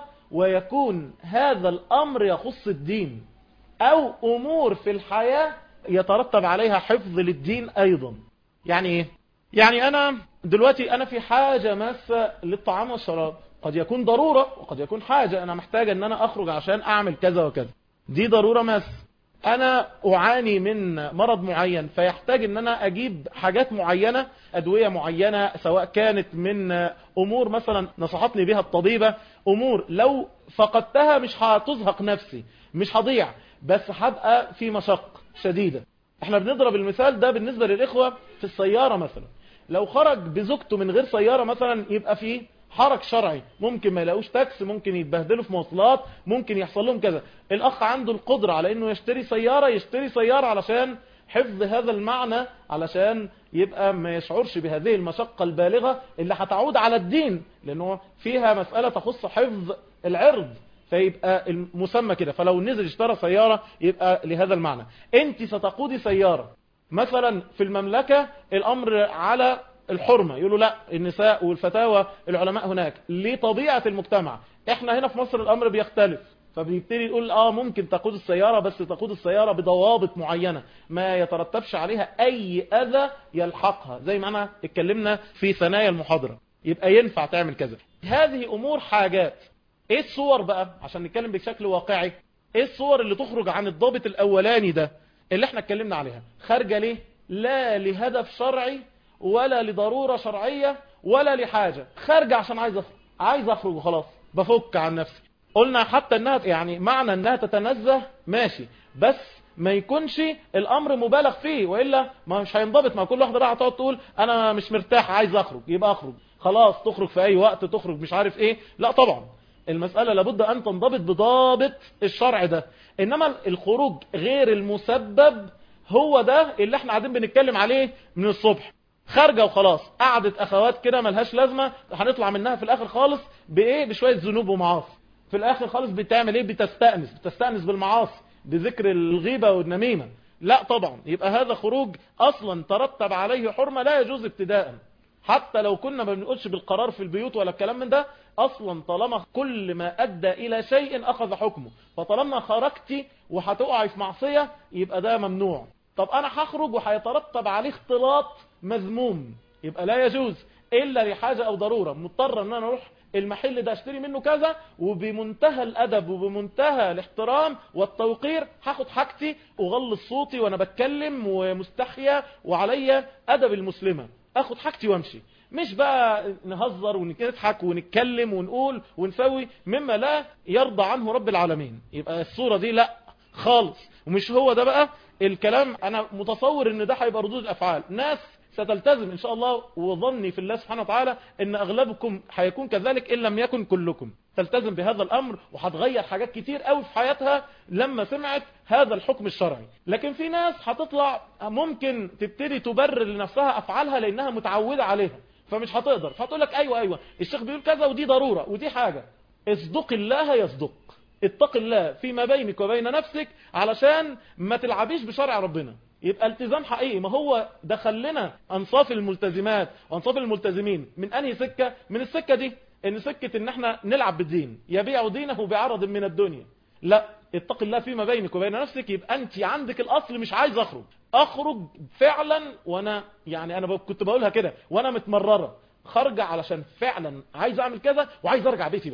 ويكون هذا الامر يخص الدين، او امور في الحياة يترتب عليها حفظ للدين ايضا. يعني ايه؟ يعني انا دلوقتي انا في حاجة ماسة للطعام والشراب، قد يكون ضرورة وقد يكون حاجة، انا محتاج ان انا اخرج عشان اعمل كذا وكذا، دي ضرورة ماسة. انا اعاني من مرض معين فيحتاج ان انا اجيب حاجات معينة، ادوية معينة، سواء كانت من امور مثلا نصحتني بها الطبيبة، امور لو فقدتها مش هتزهق نفسي، مش هضيع، بس هبقى في مشقة شديدة. احنا بنضرب المثال ده بالنسبة للاخوة في السيارة مثلا، لو خرج بزوجته من غير سيارة مثلا يبقى فيه حرج شرعي، ممكن ما يلاقوش تاكس، ممكن يتبهدلوا في مواصلات، ممكن يحصل لهم كذا. الاخ عنده القدرة على انه يشتري سيارة، يشتري سيارة علشان حفظ هذا المعنى، علشان يبقى ما يشعرش بهذه المشقة البالغة اللي هتعود على الدين، لانه فيها مسألة تخص حفظ العرض، فيبقى المسمى كده. فلو نزل اشترى سيارة يبقى لهذا المعنى. انت ستقودي سيارة مثلا في المملكة، الامر على الحرمة، يقولوا لا النساء والفتاوى العلماء هناك لطبيعة المجتمع. احنا هنا في مصر الامر بيختلف، فبيبتدي يقول اه ممكن تقود السيارة، بس تقود السيارة بضوابط معينة ما يترتبش عليها اي اذى يلحقها، زي ما انا اتكلمنا في ثنايا المحاضرة، يبقى ينفع تعمل كذا. هذه امور حاجات. ايه الصور بقى عشان نتكلم بشكل واقعي؟ ايه الصور اللي تخرج عن الضابط الاولاني ده اللي احنا اتكلمنا عليها؟ خارجة ليه؟ لا لهدف شرعي ولا لضرورة شرعية ولا لحاجة، خارجة عشان عايز اخرج، عايز اخرج وخلاص، بفك عن نفسي. قلنا حتى انها يعني معنى انها تتنزه ماشي، بس ما يكونش الامر مبالغ فيه، وإلا ما مش هينضبط. ما كل واحدة بقى هتقعد تقول انا مش مرتاح عايز اخرج، يبقى اخرج خلاص، تخرج في اي وقت، تخرج مش عارف ايه. لا طبعا، المسألة لابد ان تنضبط بضابط الشرع ده. انما الخروج غير المسبب هو ده اللي احنا قاعدين بنتكلم عليه من الصبح. خارجة وخلاص، قعدت اخوات كده ملهاش لازمة، هنطلع منها في الاخر خالص بايه؟ بشوية ذنوب ومعاصي. في الاخر خالص بتعمل ايه؟ بتستأنس بتستأنس بالمعاصي، بذكر الغيبة والنميمة. لا طبعا، يبقى هذا خروج اصلا ترتب عليه حرمة لا يجوز ابتداء. حتى لو كنا ما بنقولش بالقرار في البيوت ولا الكلام من ده، اصلا طالما كل ما ادى الى شيء اخذ حكمه، فطالما خرجتي وهتقعي في معصية يبقى ده ممنوع. طب انا هخرج وهيترتب عليه اختلاط مذموم، يبقى لا يجوز الا لحاجة او ضرورة، مضطر ان انا اروح المحل ده اشتري منه كذا، وبمنتهى الادب وبمنتهى الاحترام والتوقير هاخد حاجتي وغلظ صوتي وانا بتكلم ومستحية وعليا ادب المسلمة، اخد حاجتي وامشي. مش بقى نهزر ونضحك ونتكلم ونقول ونسوي مما لا يرضى عنه رب العالمين. يبقى الصورة دي لا خالص، ومش هو ده بقى الكلام. انا متصور ان ده هيبقى ردود افعال ناس ستلتزم ان شاء الله، وظني في الله سبحانه وتعالى ان اغلبكم هيكون كذلك ان لم يكن كلكم، تلتزم بهذا الامر وهتغير حاجات كتير قوي في حياتها لما سمعت هذا الحكم الشرعي. لكن في ناس هتطلع ممكن تبتدي تبرر لنفسها افعالها لانها متعودة عليها، فمش هتقدر، فهتقول لك ايوه ايوه الشيخ بيقول كذا ودي ضرورة ودي حاجة. اصدق الله يصدق، اتق الله فيما بينك وبين نفسك علشان ما تلعبيش بشرع ربنا. يبقى التزام حقيقي. ما هو دخل لنا انصاف الملتزمات وانصاف الملتزمين من انهي سكة؟ من السكة دي، ان سكة ان احنا نلعب بالدين، يبيع دينه بعرض من الدنيا. لا، اتق الله فيما بينك وبين نفسك. يبقى انت عندك الاصل مش عايز اخرج، اخرج فعلا وانا يعني انا كنت بقولها كده وانا متمررة، خارجة علشان فعلا عايز اعمل كذا وعايز ارجع بيتي بقى،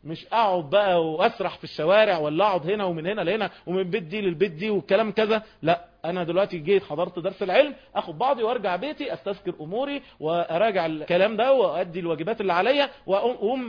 مش اقعد بقى واسرح في الشوارع ولا اقعد هنا ومن هنا لهنا ومن بيت دي للبيت دي والكلام كذا. لا، انا دلوقتي جيت حضرت درس العلم، اخد بعضي وارجع بيتي استذكر اموري واراجع الكلام ده وادي الواجبات اللي عليا واقوم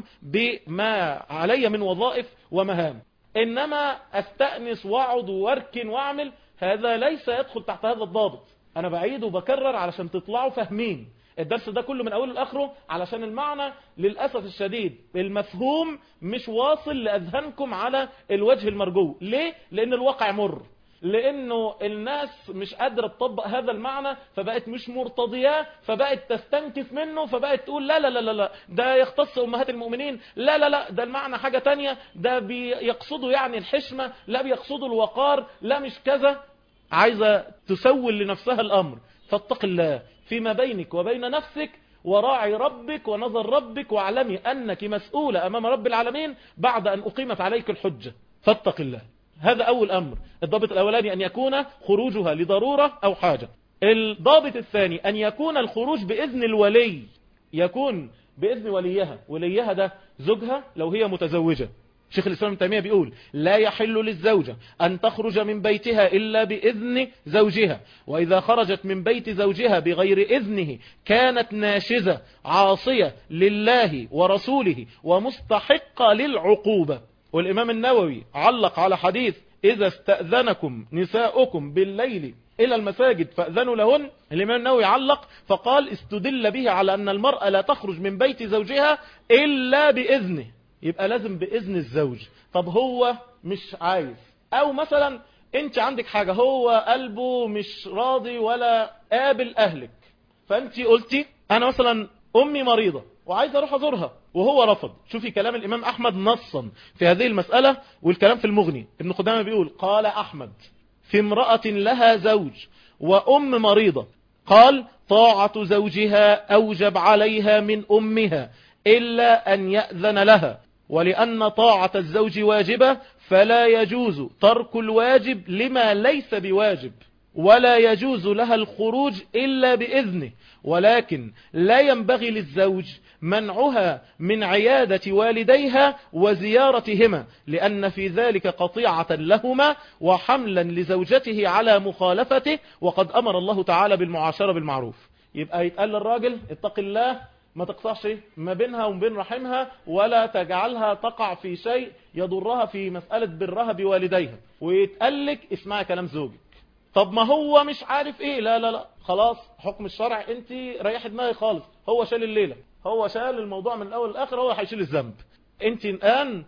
بما عليا من وظائف ومهام. انما استأنس واقعد واركن واعمل، هذا ليس يدخل تحت هذا الضابط. انا بعيد وبكرر علشان تطلعوا فاهمين الدرس ده كله من اوله لاخره، علشان المعنى للأسف الشديد المفهوم مش واصل لأذهانكم على الوجه المرجو. ليه؟ لان الواقع مر، لانه الناس مش قادرة تطبق هذا المعنى، فبقت مش مرتضياه، فبقت تستنكف منه، فبقت تقول لا لا لا لا ده يختص امهات المؤمنين، لا لا لا ده المعنى حاجة تانية، ده بيقصدوا يعني الحشمة، لا بيقصدوا الوقار، لا مش كذا. عايزة تسول لنفسها الامر. فاتق الله فيما بينك وبين نفسك، وراعي ربك ونظر ربك، واعلمي أنك مسؤولة أمام رب العالمين بعد أن أقيمت عليك الحجة. فاتق الله. هذا أول أمر. الضابط الأولاني أن يكون خروجها لضرورة أو حاجة. الضابط الثاني أن يكون الخروج بإذن الولي، يكون بإذن وليها. وليها ده زوجها لو هي متزوجة. شيخ الإسلام ابن تيمية بيقول لا يحل للزوجة أن تخرج من بيتها إلا بإذن زوجها، وإذا خرجت من بيت زوجها بغير إذنه كانت ناشزة عاصية لله ورسوله ومستحقة للعقوبة. والإمام النووي علق على حديث إذا استأذنكم نساؤكم بالليل إلى المساجد فأذنوا لهن. الإمام النووي علق فقال استدل به على أن المرأة لا تخرج من بيت زوجها إلا بإذنه، يبقى لازم بإذن الزوج. طب هو مش عايز، او مثلا انت عندك حاجة هو قلبه مش راضي ولا قابل اهلك، فانت قلتي انا مثلا امي مريضة وعايز اروح ازورها وهو رفض. شوفي كلام الامام احمد نصا في هذه المسألة، والكلام في المغني. ابن قدامة بيقول قال احمد في امرأة لها زوج وام مريضة، قال طاعة زوجها اوجب عليها من امها الا ان يأذن لها، ولأن طاعة الزوج واجبة فلا يجوز ترك الواجب لما ليس بواجب، ولا يجوز لها الخروج إلا بإذنه، ولكن لا ينبغي للزوج منعها من عيادة والديها وزيارتهما، لأن في ذلك قطيعة لهما وحملا لزوجته على مخالفته، وقد أمر الله تعالى بالمعاشرة بالمعروف. يبقى يتقال للراجل اتق الله، ما تقطعش ما بينها وما بين رحمها، ولا تجعلها تقع في شيء يضرها في مسألة برها بوالديها. ويتقلك اسمعي كلام زوجك. طب ما هو مش عارف ايه، لا لا لا خلاص حكم الشرع انت ريح دماغي خالص، هو شال الليلة، هو شال الموضوع من الاول للاخر، هو هيشيل الذنب. انت الان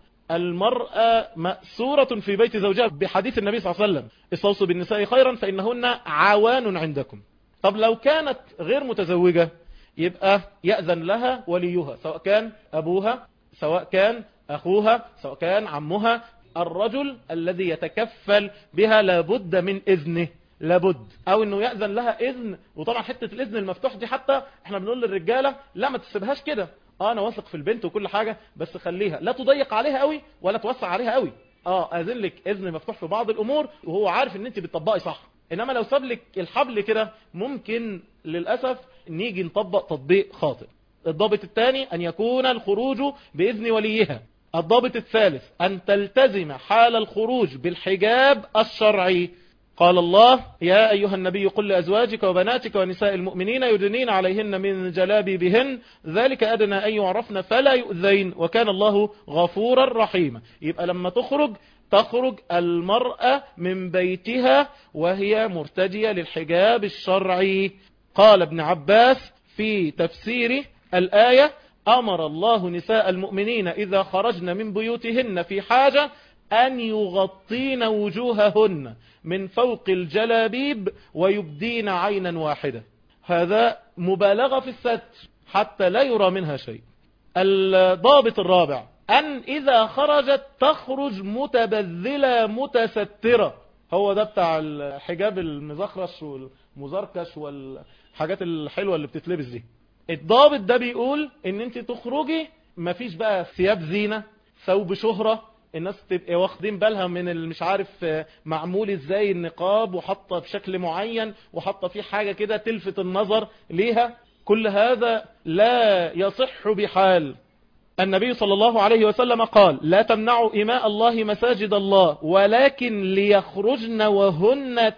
المرأة مأسورة في بيت زوجها بحديث النبي صلى الله عليه وسلم استوصوا بالنساء خيرا فإنهن عوان عندكم. طب لو كانت غير متزوجة يبقى يأذن لها وليها، سواء كان أبوها سواء كان أخوها سواء كان عمها. الرجل الذي يتكفل بها لابد من إذنه، لابد، أو أنه يأذن لها إذن. وطبعا حتة الإذن المفتوح دي حتى احنا بنقول للرجالة لا ما تسيبهاش كده، اه انا واثق في البنت وكل حاجة، بس خليها لا تضيق عليها قوي ولا توسع عليها قوي. اه اذن لك اذن مفتوح في بعض الامور وهو عارف ان انت بتطبقي صح. انما لو ساب لك الحبل كده ممكن للأسف نيجي نطبق تطبيق خاطئ. الضابط الثاني ان يكون الخروج باذن وليها. الضابط الثالث ان تلتزم حال الخروج بالحجاب الشرعي. قال الله يا أيها النبي قل لأزواجك وبناتك ونساء المؤمنين يدنين عليهن من جلابيبهن ذلك أدنى أن يعرفن فلا يؤذين وكان الله غفورا رحيما. يبقى لما تخرج تخرج المرأة من بيتها وهي مرتدية للحجاب الشرعي. قال ابن عباس في تفسير الآية أمر الله نساء المؤمنين إذا خرجن من بيوتهن في حاجة أن يغطين وجوههن من فوق الجلابيب ويبدين عينا واحدة. هذا مبالغة في الستر حتى لا يرى منها شيء. الضابط الرابع أن إذا خرجت تخرج متبذلة متسترة. هو ده بتاع الحجاب المزخرش والمزركش والحاجات الحلوة اللي بتتلبس دي. الضابط ده بيقول ان انت تخرجي مفيش بقى ثياب زينة، ثوب شهرة، الناس تبقى واخدين بالها من مش عارف معمول ازاي النقاب وحطه بشكل معين وحطه فيه حاجة كده تلفت النظر ليها. كل هذا لا يصح بحال. النبي صلى الله عليه وسلم قال لا تمنعوا إماء الله مساجد الله ولكن ليخرجن وهن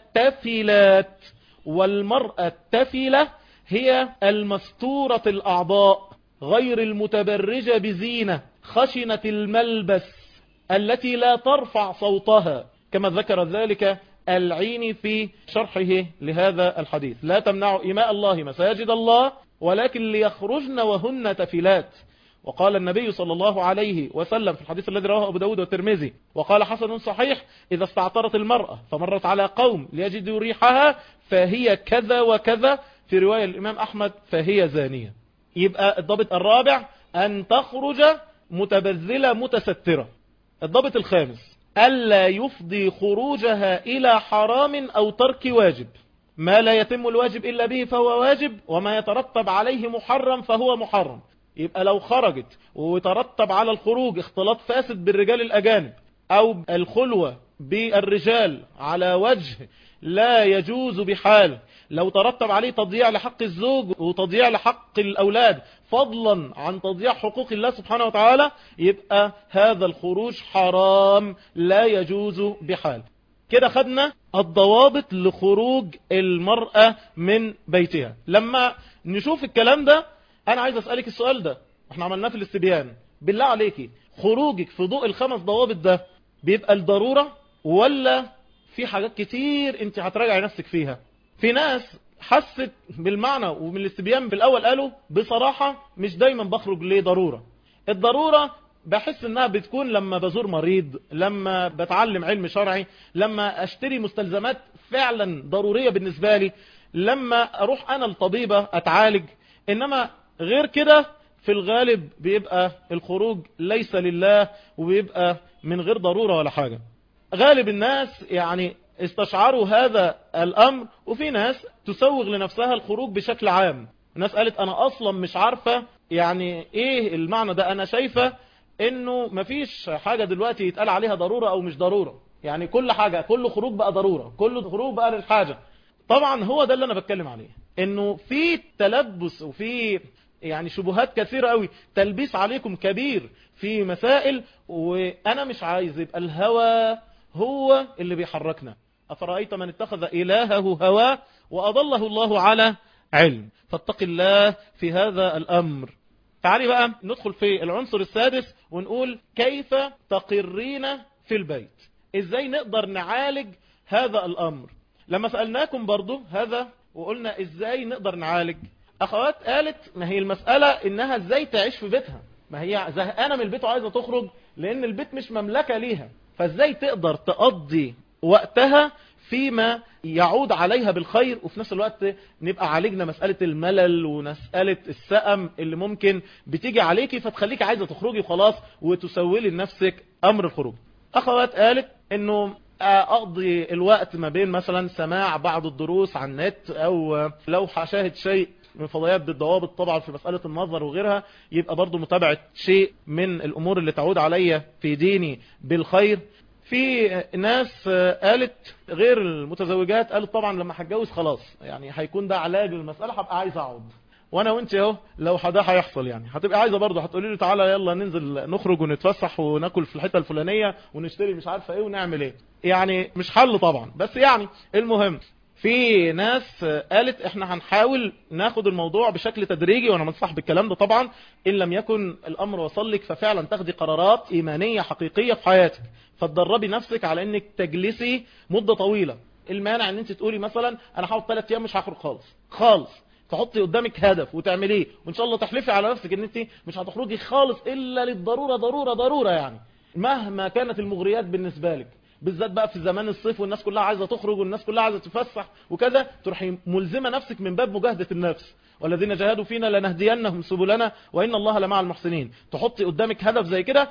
تفلات. والمرأة التفلة هي المستورة الأعضاء غير المتبرجة بزينة خشنة الملبس التي لا ترفع صوتها، كما ذكر ذلك العيني في شرحه لهذا الحديث. لا تمنعوا إماء الله مساجد الله ولكن ليخرجن وهن تفلات. وقال النبي صلى الله عليه وسلم في الحديث الذي رواه أبو داود والترمذي وقال حسن صحيح إذا استعطرت المرأة فمرت على قوم ليجدوا ريحها فهي كذا وكذا، في رواية الإمام أحمد فهي زانية. يبقى الضابط الرابع أن تخرج متبذلة متسترة. الضابط الخامس ألا يفضي خروجها إلى حرام أو ترك واجب. ما لا يتم الواجب إلا به فهو واجب، وما يترتب عليه محرم فهو محرم. يبقى لو خرجت وترتب على الخروج اختلاط فاسد بالرجال الأجانب أو الخلوة بالرجال على وجه لا يجوز بحال، لو ترتب عليه تضييع لحق الزوج وتضييع لحق الأولاد فضلا عن تضييع حقوق الله سبحانه وتعالى، يبقى هذا الخروج حرام لا يجوز بحال. كده خدنا الضوابط لخروج المرأة من بيتها. لما نشوف الكلام ده أنا عايز أسألك السؤال ده، احنا عملناه في الاستبيان، بالله عليكي خروجك في ضوء الخمس ضوابط ده بيبقى الضرورة ولا في حاجات كتير انت هتراجعي نفسك فيها؟ في ناس حست بالمعنى ومن الاستبيان بالأول قالوا بصراحة مش دايما بخرج ليه ضرورة. الضرورة بحس انها بتكون لما بزور مريض، لما بتعلم علم شرعي، لما اشتري مستلزمات فعلا ضرورية بالنسبة لي، لما اروح انا الطبيبة اتعالج. انما غير كده في الغالب بيبقى الخروج ليس لله وبيبقى من غير ضرورة ولا حاجة. غالب الناس يعني استشعروا هذا الأمر، وفي ناس تسوغ لنفسها الخروج بشكل عام. الناس قالت أنا أصلا مش عارفة يعني إيه المعنى ده، أنا شايفة إنه مفيش حاجة دلوقتي يتقال عليها ضرورة أو مش ضرورة، يعني كل حاجة كل خروج بقى ضرورة، كل خروج بقى للحاجة. طبعا هو ده اللي أنا بتكلم عليه، إنه في تلبس وفي يعني شبهات كثيرة قوي، تلبيس عليكم كبير في مسائل، وأنا مش عايز يبقى الهوى هو اللي بيحركنا. أفرأيت من اتخذ إلهه هواه وأضله الله على علم، فاتق الله في هذا الأمر. تعالي بقى ندخل في العنصر السادس ونقول كيف تقرين في البيت، إزاي نقدر نعالج هذا الأمر. لما سألناكم برضو هذا وقلنا إزاي نقدر نعالج، أخوات قالت ما هي المسألة إنها إزاي تعيش في بيتها، ما هي زهقانة من البيت وعايزة تخرج لأن البيت مش مملكة ليها، فإزاي تقدر تقضي وقتها فيما يعود عليها بالخير، وفي نفس الوقت نبقى عالجنا مسألة الملل ومسألة السقم اللي ممكن بتيجي عليكي فتخليك عايزة تخرجي وخلاص وتسولي لنفسك أمر الخروج. أخوات قالت إنه أقضي الوقت ما بين مثلا سماع بعض الدروس عن النت، أو لو هشاهد شيء من فضيات بالضوابط طبعا في مسألة النظر وغيرها، يبقى برضو متابعة شيء من الأمور اللي تعود عليا في ديني بالخير. في ناس قالت غير المتزوجات قالت طبعا لما هتجوز خلاص يعني هيكون ده علاج للمسألة، هبقى عايز اقعد وانا وانت اهو لو ده هيحصل يعني هتبقى عايزه برضه، هتقولي لي تعالى يلا ننزل نخرج ونتفسح وناكل في الحته الفلانيه ونشتري مش عارفه ايه ونعمل ايه، يعني مش حل طبعا، بس يعني المهم في ناس قالت احنا هنحاول ناخد الموضوع بشكل تدريجي، وانا منصح بالكلام ده طبعا ان لم يكن الامر وصل لك ففعلا تاخدي قرارات ايمانيه حقيقيه في حياتك، فتدربي نفسك على انك تجلسي مده طويله. المانع ان انت تقولي مثلا انا هقعد ثلاث ايام مش هخرج خالص خالص، تحطي قدامك هدف وتعمليه، وان شاء الله تحلفي على نفسك ان انت مش هتخرجي خالص الا للضروره ضروره ضروره، يعني مهما كانت المغريات بالنسبه لك، بالذات بقى في زمان الصيف والناس كلها عايزه تخرج والناس كلها عايزه تتفسح وكذا، تروحي ملزمه نفسك من باب مجاهده النفس، والذين جاهدوا فينا لنهدينهم سبلنا وان الله لمع المحسنين. تحطي قدامك هدف زي كده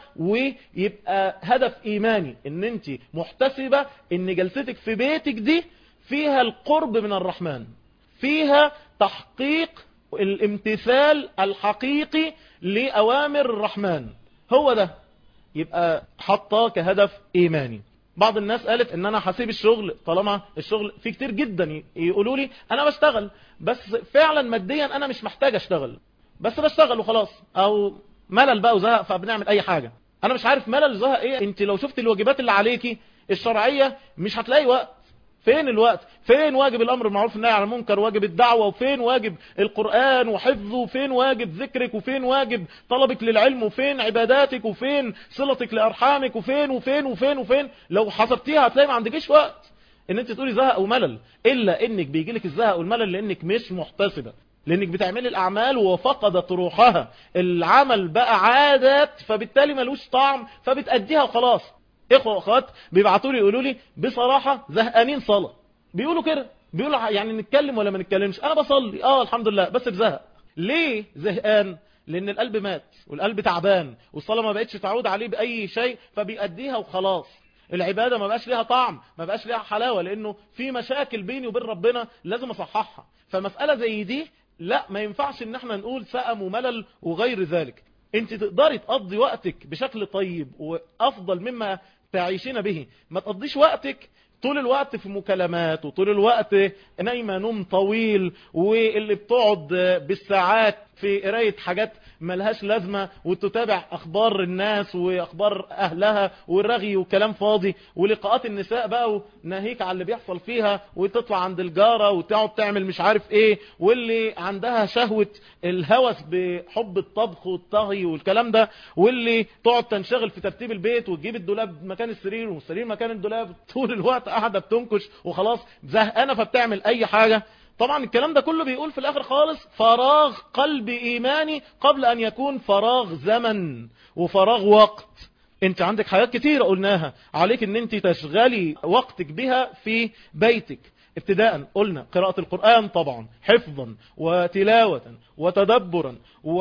ويبقى هدف ايماني ان انت محتسبه ان جلستك في بيتك دي فيها القرب من الرحمن، فيها تحقيق الامتثال الحقيقي لأوامر الرحمن، هو ده يبقى حطاه كهدف إيماني. بعض الناس قالت ان انا هسيب الشغل طالما الشغل في كتير جدا يقولوا لي انا بشتغل بس فعلا ماديا انا مش محتاج اشتغل، بس بشتغل وخلاص، او ملل بقى وزهق فبنعمل اي حاجة. انا مش عارف ملل وزهق ايه. انت لو شفت الواجبات اللي عليكي الشرعية مش هتلاقي وقت. فين الوقت؟ فين واجب الامر بالمعروف والنهي عن المنكر، واجب الدعوة، وفين واجب القرآن وحفظه، وفين واجب ذكرك، وفين واجب طلبك للعلم، وفين عباداتك، وفين صلتك لارحامك، وفين وفين وفين وفين. لو حسبتيها هتلاقي ما عندكيش وقت ان انت تقولي زهق وملل، الا انك بيجيلك الزهق والملل لانك مش محتسبة، لانك بتعملي الاعمال وفقدت روحها. العمل بقى عادات فبالتالي ملوش طعم فبتأديها وخلاص. اخوة واخوات بيبعتوا لي يقولوا لي بصراحة زهقانين صلاة، بيقولوا كده، بيقولوا يعني نتكلم ولا ما نتكلمش. انا بصلي اه الحمد لله بس بزهق. ليه زهقان؟ لان القلب مات والقلب تعبان والصلاة ما بقتش تعود عليه باي شيء فبيأديها وخلاص. العبادة ما بقاش ليها طعم، ما بقاش ليها حلاوة، لانه في مشاكل بيني وبين ربنا لازم اصححها. فمسألة زي دي لا، ما ينفعش ان احنا نقول سقم وملل وغير ذلك. انت تقدري تقضي وقتك بشكل طيب وافضل مما تعيشين به. ما تقضيش وقتك طول الوقت في مكالمات، وطول الوقت نايمة نوم طويل، واللي بتقعد بالساعات في قراية حاجات ملهاش لازمة، وتتابع اخبار الناس واخبار اهلها والرغي وكلام فاضي، ولقاءات النساء بقى وناهيك على اللي بيحصل فيها، وتطلع عند الجارة وتقعد تعمل مش عارف ايه، واللي عندها شهوة الهوس بحب الطبخ والطهي والكلام ده، واللي تقعد تنشغل في ترتيب البيت وتجيب الدولاب مكان السرير والسرير مكان الدولاب، طول الوقت قاعدة بتنكش وخلاص زهقانة فبتعمل اي حاجة. طبعا الكلام ده كله بيقول في الاخر خالص فراغ قلب ايماني قبل ان يكون فراغ زمن وفراغ وقت. انت عندك حاجات كتيرة قلناها عليك ان انت تشغلي وقتك بها في بيتك. ابتداء قلنا قراءة القرآن طبعا، حفظا وتلاوة وتدبرا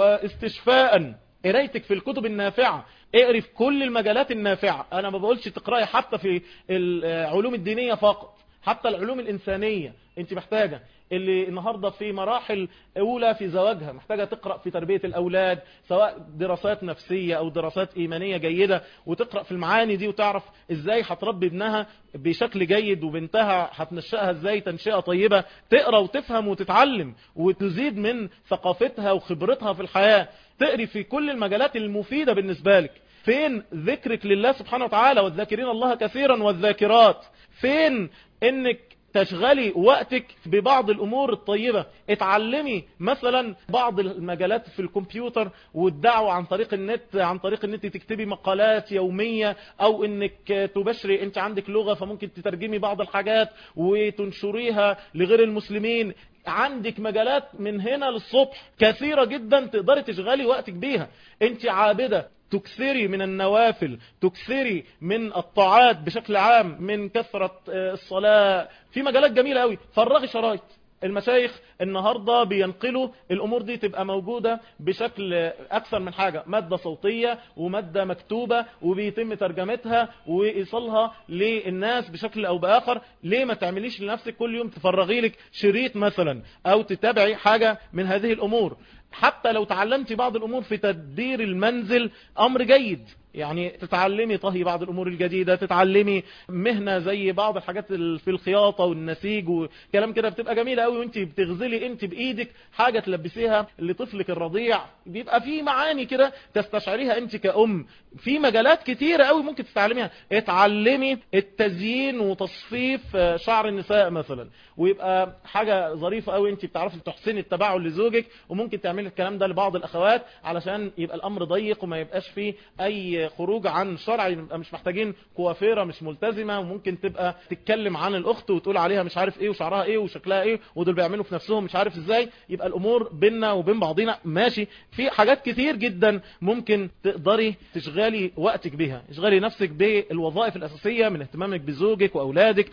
واستشفاء، قرايتك في الكتب النافعة، اقري في كل المجالات النافعة. انا ما بقولش تقرأي حتى في العلوم الدينية فقط، حتى العلوم الإنسانية انت محتاجة. اللي النهاردة في مراحل أولى في زواجها محتاجة تقرأ في تربية الأولاد، سواء دراسات نفسية أو دراسات إيمانية جيدة، وتقرأ في المعاني دي وتعرف إزاي هتربي ابنها بشكل جيد وبنتها هتنشأها إزاي تنشئة طيبة. تقرأ وتفهم وتتعلم وتزيد من ثقافتها وخبرتها في الحياة. تقري في كل المجالات المفيدة بالنسبة لك. فين ذكرك لله سبحانه وتعالى والذاكرين الله كثيرا والذاكرات؟ فين انك تشغلي وقتك ببعض الامور الطيبة؟ اتعلمي مثلا بعض المجالات في الكمبيوتر والدعوة عن طريق النت، عن طريق ان انت تكتبي مقالات يومية، او انك تبشري، انت عندك لغة فممكن تترجمي بعض الحاجات وتنشريها لغير المسلمين. عندك مجالات من هنا للصبح كثيرة جدا تقدري تشغلي وقتك بيها. انت عابدة تكثري من النوافل، تكثري من الطاعات بشكل عام، من كثرة الصلاة، في مجالات جميلة قوي. فرغي شرايط. المشايخ النهاردة بينقلوا الأمور دي تبقى موجودة بشكل أكثر من حاجة، مادة صوتية ومادة مكتوبة وبيتم ترجمتها وإيصالها للناس بشكل أو بآخر. ليه ما تعمليش لنفسك كل يوم تفرغي لك شريط مثلا أو تتابعي حاجة من هذه الأمور؟ حتى لو تعلمتي بعض الأمور في تدبير المنزل أمر جيد، يعني تتعلمي طهي بعض الأمور الجديدة، تتعلمي مهنة زي بعض الحاجات في الخياطة والنسيج وكلام كده، بتبقى جميلة قوي. وانت بتغزلي انت بإيدك حاجة تلبسيها لطفلك الرضيع، بيبقى في معاني كده تستشعريها انت كأم. في مجالات كتيرة قوي ممكن تتعلميها. اتعلمي التزيين وتصفيف شعر النساء مثلا، ويبقى حاجة ظريفة قوي. انت بتعرفي تحسني التباعل لزوجك، وممكن تعملي الكلام ده لبعض الأخوات علشان يبقى الأمر ضيق وما يبقاش فيه أي خروج عن الشرع. يبقى مش محتاجين كوافيرة مش ملتزمة، وممكن تبقى تتكلم عن الأخت وتقول عليها مش عارف ايه وشعرها ايه وشكلها ايه، ودول بيعملوا في نفسهم مش عارف ازاي. يبقى الأمور بيننا وبين بعضنا ماشي. في حاجات كتير جدا ممكن تقدري تشغلي وقتك بها. اشغلي نفسك بالوظائف الأساسية من اهتمامك بزوجك وأولادك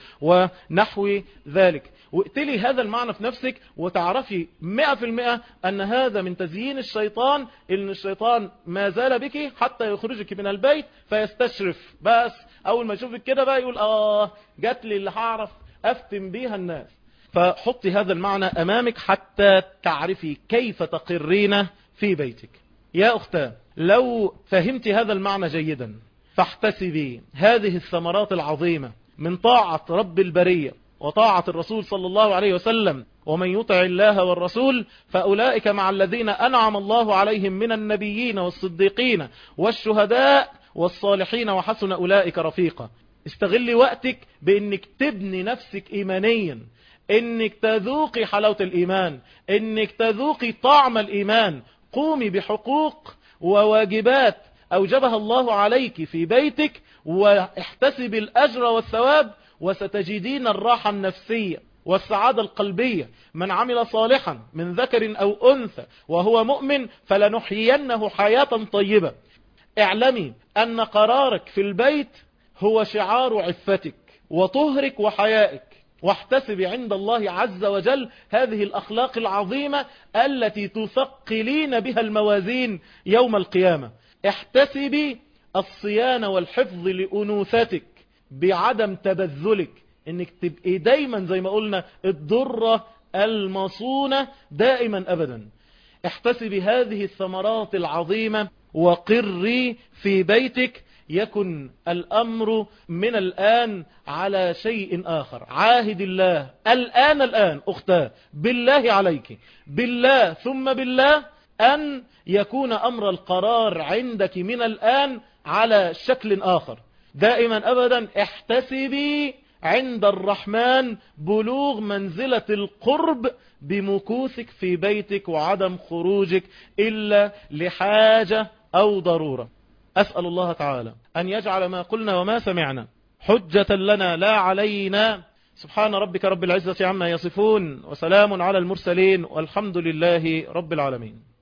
ونحو ذلك، واقتلي هذا المعنى في نفسك، وتعرفي مئة في المئة أن هذا من تزيين الشيطان. إن الشيطان ما زال بك حتى يخرجك من البيت فيستشرف، بس أول ما يشوفك كده بقى يقول آه جات لي اللي هعرف أفتن بيها الناس. فحطي هذا المعنى أمامك حتى تعرفي كيف تقرين في بيتك. يا أختاه، لو فهمت هذا المعنى جيدا فاحتسبي هذه الثمرات العظيمة من طاعة رب البرية وطاعة الرسول صلى الله عليه وسلم ومن يطع الله والرسول فأولئك مع الذين أنعم الله عليهم من النبيين والصديقين والشهداء والصالحين وحسن أولئك رفيقا. استغلي وقتك بأنك تبني نفسك إيمانيا، انك تذوقي حلاوة الإيمان، انك تذوقي طعم الإيمان. قومي بحقوق وواجبات أوجبها الله عليك في بيتك، واحتسب الأجر والثواب، وستجدين الراحة النفسية والسعادة القلبية. من عمل صالحا من ذكر أو أنثى وهو مؤمن فلنحيينه حياة طيبة. اعلمي أن قرارك في البيت هو شعار عفتك وطهرك وحيائك، واحتسبي عند الله عز وجل هذه الأخلاق العظيمة التي تثقلين بها الموازين يوم القيامة. احتسبي الصيانة والحفظ لأنوثتك بعدم تبذلك، انك تبقي دايما زي ما قلنا الضرة المصونة دائما أبدا. احتسبي هذه الثمرات العظيمة وقري في بيتك. يكن الأمر من الآن على شيء آخر. عاهد الله الآن الآن أختاه بالله عليك، بالله ثم بالله، أن يكون أمر القرار عندك من الآن على شكل آخر. دائما أبدا احتسبي عند الرحمن بلوغ منزلة القرب بمكوثك في بيتك وعدم خروجك إلا لحاجة أو ضرورة. أسأل الله تعالى أن يجعل ما قلنا وما سمعنا حجة لنا لا علينا. سبحان ربك رب العزة عما يصفون، وسلام على المرسلين، والحمد لله رب العالمين.